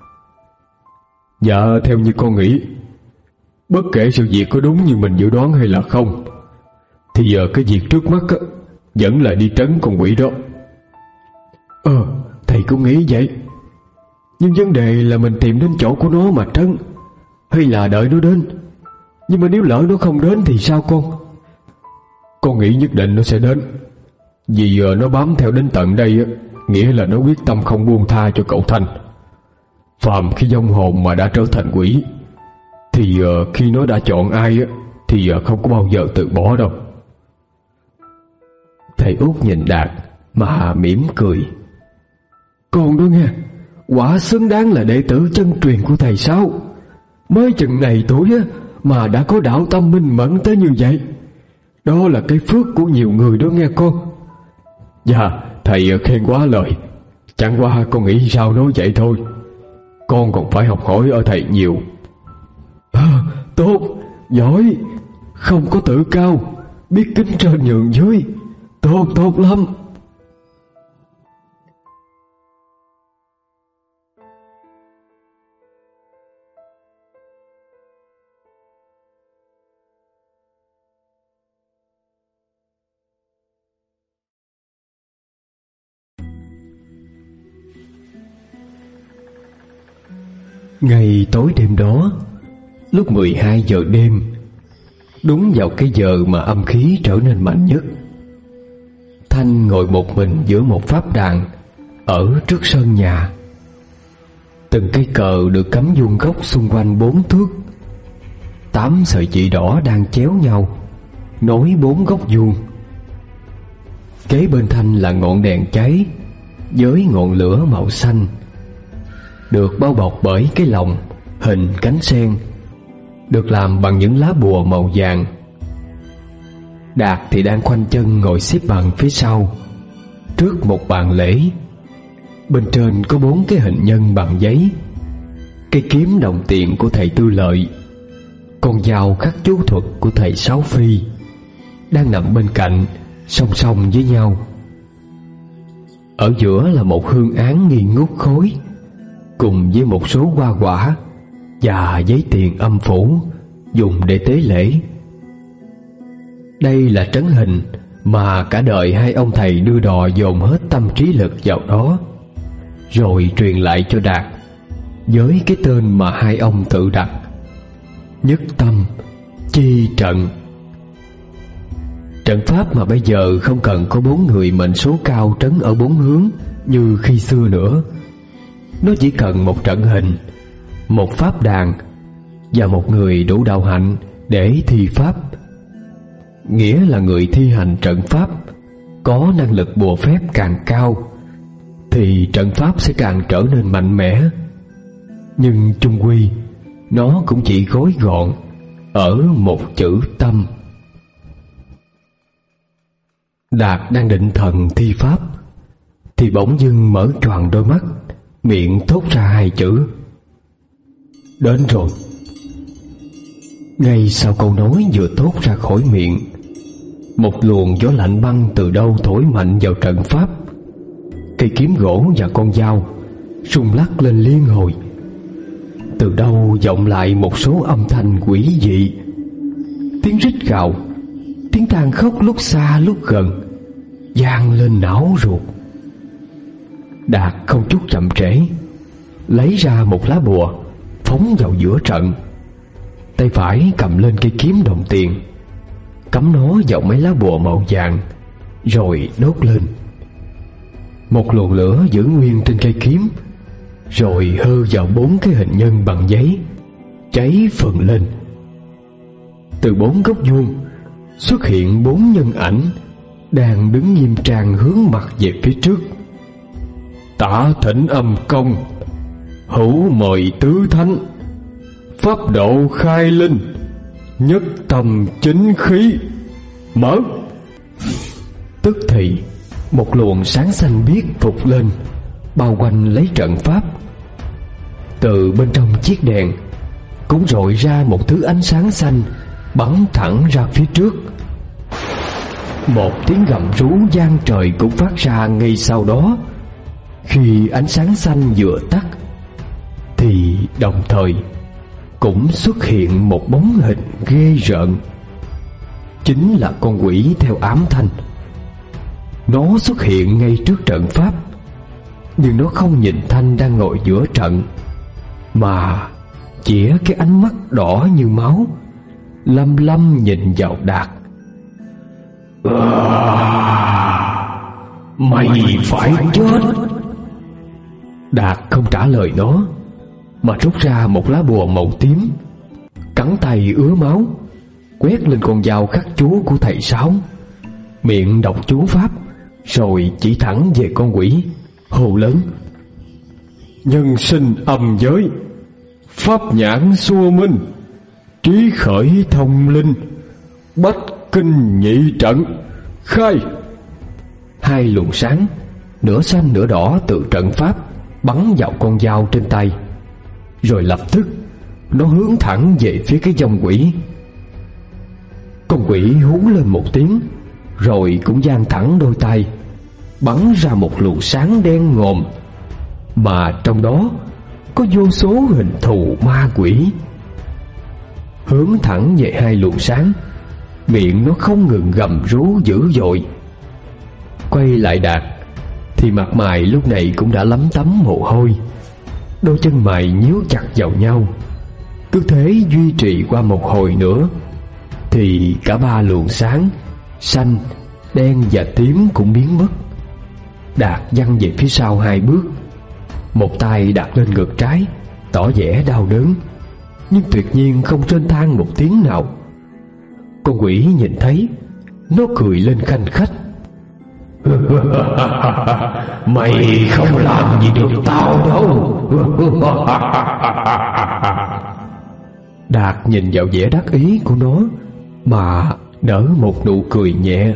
Dạ theo như con nghĩ, bất kể sự việc có đúng như mình dự đoán hay là không, thì giờ cái việc trước mắt á vẫn là đi trấn con quỷ đó. Ờ thầy cũng nghĩ vậy. Nhưng vấn đề là mình tìm đến chỗ của nó mà trấn, hay là đợi nó đến? Nhưng mà nếu lỡ nó không đến thì sao con? Con nghĩ nhất định nó sẽ đến. Vì giờ nó bám theo đến tận đây á, nghĩa là nó quyết tâm không buông tha cho cậu Thanh. Phàm khi vong hồn mà đã trở thành quỷ thì uh, khi nó đã chọn ai á thì uh, không có bao giờ từ bỏ đâu. Thầy Út nhìn Đạt mà mỉm cười: Con đó nghe, quả xứng đáng là đệ tử chân truyền của thầy sao? Mới chừng này tuổi á mà đã có đạo tâm minh mẫn tới như vậy. Đó là cái phước của nhiều người đó nghe con. Dạ thầy khen quá lời. Chẳng qua con nghĩ sao nói vậy thôi. Con còn phải học hỏi ở thầy nhiều. À, tốt, giỏi. Không có tự cao, biết kính trên nhường dưới. Tốt, tốt lắm. Ngày tối đêm đó, lúc mười hai giờ đêm, đúng vào cái giờ mà âm khí trở nên mạnh nhất, Thanh ngồi một mình giữa một pháp đàn ở trước sân nhà. Từng cây cờ được cắm vuông góc xung quanh bốn thước. Tám sợi chỉ đỏ đang chéo nhau nối bốn góc vuông. Kế bên Thanh là ngọn đèn cháy với ngọn lửa màu xanh, được bao bọc bởi cái lồng hình cánh sen, được làm bằng những lá bùa màu vàng. Đạt thì đang khoanh chân ngồi xếp bằng phía sau, trước một bàn lễ. Bên trên có bốn cái hình nhân bằng giấy, cây kiếm đồng tiền của thầy Tư Lợi, con dao khắc chú thuật của thầy Sáu Phi đang nằm bên cạnh, song song với nhau. Ở giữa là một hương án nghi ngút khói, cùng với một số hoa quả và giấy tiền âm phủ dùng để tế lễ. Đây là trấn hình mà cả đời hai ông thầy đưa đò dồn hết tâm trí lực vào đó, rồi truyền lại cho Đạt với cái tên mà hai ông tự đặt: Nhất Tâm Chi Trận. Trận pháp mà bây giờ không cần có bốn người mệnh số cao trấn ở bốn hướng như khi xưa nữa. Nó chỉ cần một trận hình, một pháp đàn và một người đủ đạo hạnh để thi pháp. Nghĩa là người thi hành trận pháp có năng lực bùa phép càng cao thì trận pháp sẽ càng trở nên mạnh mẽ. Nhưng chung quy nó cũng chỉ gói gọn ở một chữ tâm. Đạt đang định thần thi pháp thì bỗng dưng mở choàng đôi mắt, miệng thốt ra hai chữ: Đến rồi. Ngay sau câu nói vừa thốt ra khỏi miệng, một luồng gió lạnh băng từ đâu thổi mạnh vào trận pháp. Cây kiếm gỗ và con dao rung lắc lên liên hồi. Từ đâu vọng lại một số âm thanh quỷ dị, tiếng rít gào, tiếng than khóc lúc xa lúc gần, vang lên não ruột. Đạt không chút chậm trễ, lấy ra một lá bùa phóng vào giữa trận. Tay phải cầm lên cây kiếm đồng tiền, cắm nó vào mấy lá bùa màu vàng, rồi đốt lên. Một luồng lửa giữ nguyên trên cây kiếm, rồi hơ vào bốn cái hình nhân bằng giấy, cháy phừng lên. Từ bốn góc vuông xuất hiện bốn nhân ảnh đang đứng nghiêm trang hướng mặt về phía trước. Tả thỉnh âm công, hữu mời tứ thánh, pháp độ khai linh, nhất tâm chính khí, mở. Tức thì một luồng sáng xanh biếc vụt lên, bao quanh lấy trận pháp. Từ bên trong chiếc đèn cũng rọi ra một thứ ánh sáng xanh bắn thẳng ra phía trước. Một tiếng gầm rú vang trời cũng phát ra ngay sau đó. Khi ánh sáng xanh vừa tắt thì đồng thời cũng xuất hiện một bóng hình ghê rợn. Chính là con quỷ theo ám thanh. Nó xuất hiện ngay trước trận pháp, nhưng nó không nhìn Thanh đang ngồi giữa trận, mà chĩa cái ánh mắt đỏ như máu lăm lăm nhìn vào Đạt. À, mày phải chết. Đạt không trả lời nó, mà rút ra một lá bùa màu tím, cắn tay ứa máu, quét lên con dao khắc chú của thầy Sáu, miệng đọc chú pháp, rồi chỉ thẳng về con quỷ, hô lớn: Nhân sinh âm giới, pháp nhãn xua minh, trí khởi thông linh, bách kinh nhị trận, khai. Hai luồng sáng, nửa xanh nửa đỏ từ trận pháp bắn vào con dao trên tay, rồi lập tức nó hướng thẳng về phía cái dòng quỷ. Con quỷ hú lên một tiếng, rồi cũng giang thẳng đôi tay, bắn ra một luồng sáng đen ngòm, mà trong đó có vô số hình thù ma quỷ. Hướng thẳng về hai luồng sáng, miệng nó không ngừng gầm rú dữ dội. Quay lại Đạt thì mặt mày lúc này cũng đã lấm tấm mồ hôi, đôi chân mày nhíu chặt vào nhau. Cứ thế duy trì qua một hồi nữa thì cả ba luồng sáng xanh, đen và tím cũng biến mất. Đạt văng về phía sau hai bước, một tay đặt lên ngực trái, tỏ vẻ đau đớn, nhưng tuyệt nhiên không rên than một tiếng nào. Con quỷ nhìn thấy, nó cười lên khanh khách: Mày không làm gì được tao đâu. Đạt nhìn vào vẻ đắc ý của nó mà nở một nụ cười nhẹ: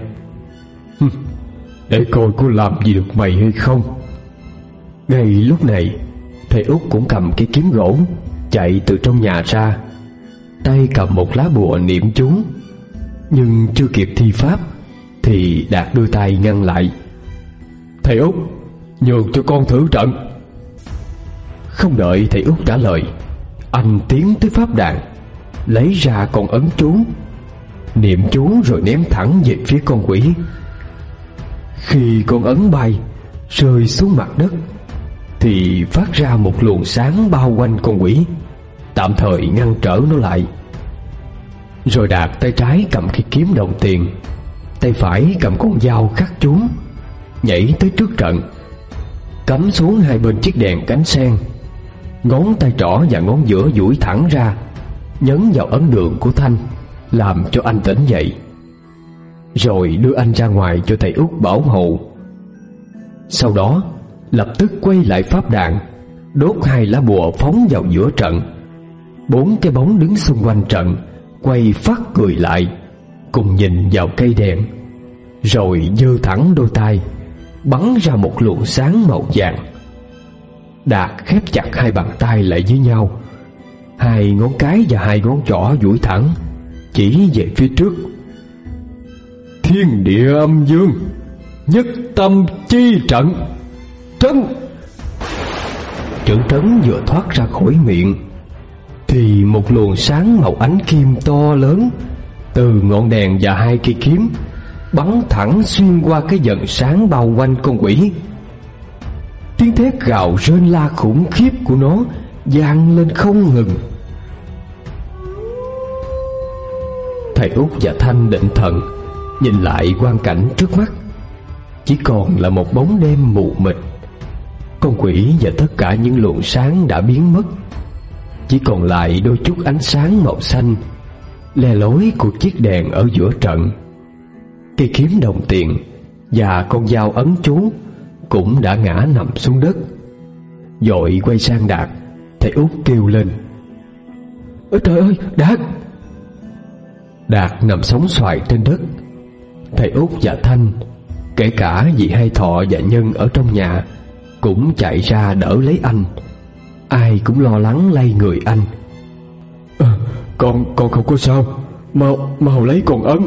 Để coi có làm gì được mày hay không. Ngay lúc này, thầy Út cũng cầm cái kiếm gỗ chạy từ trong nhà ra, tay cầm một lá bùa niệm chú. Nhưng chưa kịp thi pháp thì Đạt đưa tay ngăn lại: Thầy Út, nhường cho con thử trận. Không đợi thầy Út trả lời, anh tiến tới pháp đàn, lấy ra con ấn chú, niệm chú rồi ném thẳng về phía con quỷ. Khi con ấn bay rơi xuống mặt đất thì phát ra một luồng sáng bao quanh con quỷ, tạm thời ngăn trở nó lại. Rồi Đạt tay trái cầm cái kiếm đồng tiền, tay phải cầm con dao khắc chú, nhảy tới trước trận, cắm xuống hai bên chiếc đèn cánh sen. Ngón tay trỏ và ngón giữa duỗi thẳng ra, nhấn vào ấn đường của Thanh, làm cho anh tỉnh dậy, rồi đưa anh ra ngoài cho thầy Út bảo hộ. Sau đó lập tức quay lại pháp đàn, đốt hai lá bùa phóng vào giữa trận. Bốn cái bóng đứng xung quanh trận quay phát cười lại, cùng nhìn vào cây đèn, rồi giơ thẳng đôi tay, bắn ra một luồng sáng màu vàng. Đạt khép chặt hai bàn tay lại với nhau, hai ngón cái và hai ngón trỏ duỗi thẳng, chỉ về phía trước: Thiên địa âm dương, nhất tâm chi trận, trấn. Chữ trấn vừa thoát ra khỏi miệng thì một luồng sáng màu ánh kim to lớn từ ngọn đèn và hai cây kiếm bắn thẳng xuyên qua cái vầng sáng bao quanh con quỷ. Tiếng thét gào rên la khủng khiếp của nó vang lên không ngừng. Thầy Út và Thanh định thần nhìn lại quang cảnh trước mắt, chỉ còn là một bóng đêm mù mịt. Con quỷ và tất cả những luồng sáng đã biến mất, chỉ còn lại đôi chút ánh sáng màu xanh le lói của chiếc đèn ở giữa trận. Cây kiếm đồng tiền và con dao ấn chú cũng đã ngã nằm xuống đất. Vội quay sang Đạt, thầy Út kêu lên: Ôi trời ơi, Đạt! Đạt nằm sóng xoài trên đất. Thầy Út và Thanh, kể cả dì Hai Thọ và Nhân ở trong nhà, cũng chạy ra đỡ lấy anh. Ai cũng lo lắng lay người anh. à, Con con không có sao. Mau mau lấy con ấn.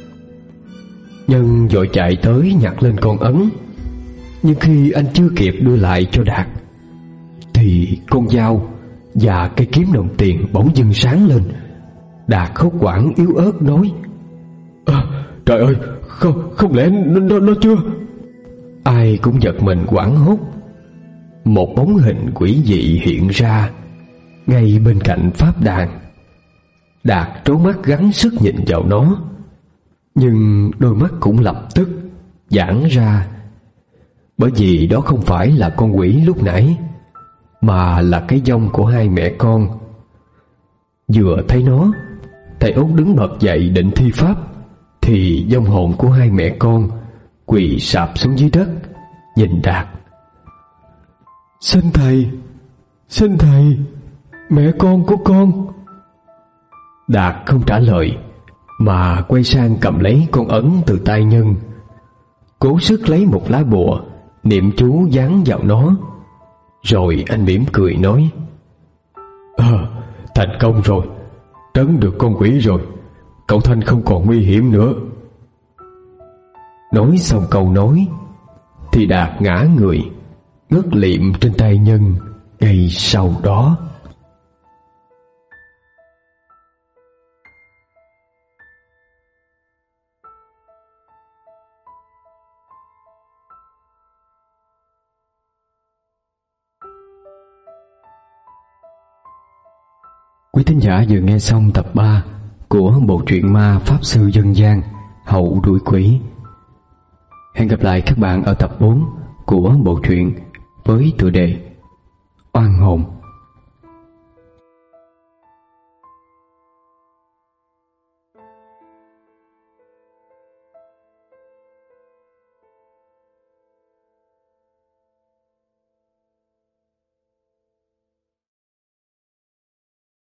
Nhân vội chạy tới nhặt lên con ấn. Nhưng khi anh chưa kịp đưa lại cho Đạt thì con dao và cây kiếm đồng tiền bỗng dưng sáng lên. Đạt hốt hoảng yếu ớt nói: à, Trời ơi, không, không lẽ nó, nó, nó chưa? Ai cũng giật mình hoảng hốt. Một bóng hình quỷ dị hiện ra ngay bên cạnh pháp đàn. Đạt trố mắt gắng sức nhìn vào nó, nhưng đôi mắt cũng lập tức giãn ra, bởi vì đó không phải là con quỷ lúc nãy, mà là cái vong của hai mẹ con. Vừa thấy nó, thầy Út đứng bật dậy định thi pháp, thì vong hồn của hai mẹ con quỳ sạp xuống dưới đất nhìn Đạt. Xin thầy, xin thầy, mẹ con của con. Đạt không trả lời, mà quay sang cầm lấy con ấn từ tay Nhân, cố sức lấy một lá bùa niệm chú dán vào nó. Rồi anh mỉm cười nói: à, Thành công rồi, trấn được con quỷ rồi, cậu Thanh không còn nguy hiểm nữa. Nói xong câu nói thì Đạt ngã người ngất liệm trên tay Nhân ngay sau đó. Quý thính giả vừa nghe xong tập ba của bộ truyện ma Pháp Sư Dân Gian Hậu Đuổi Quỷ. Hẹn gặp lại các bạn ở tập bốn của bộ truyện với tựa đề Oan Hồn.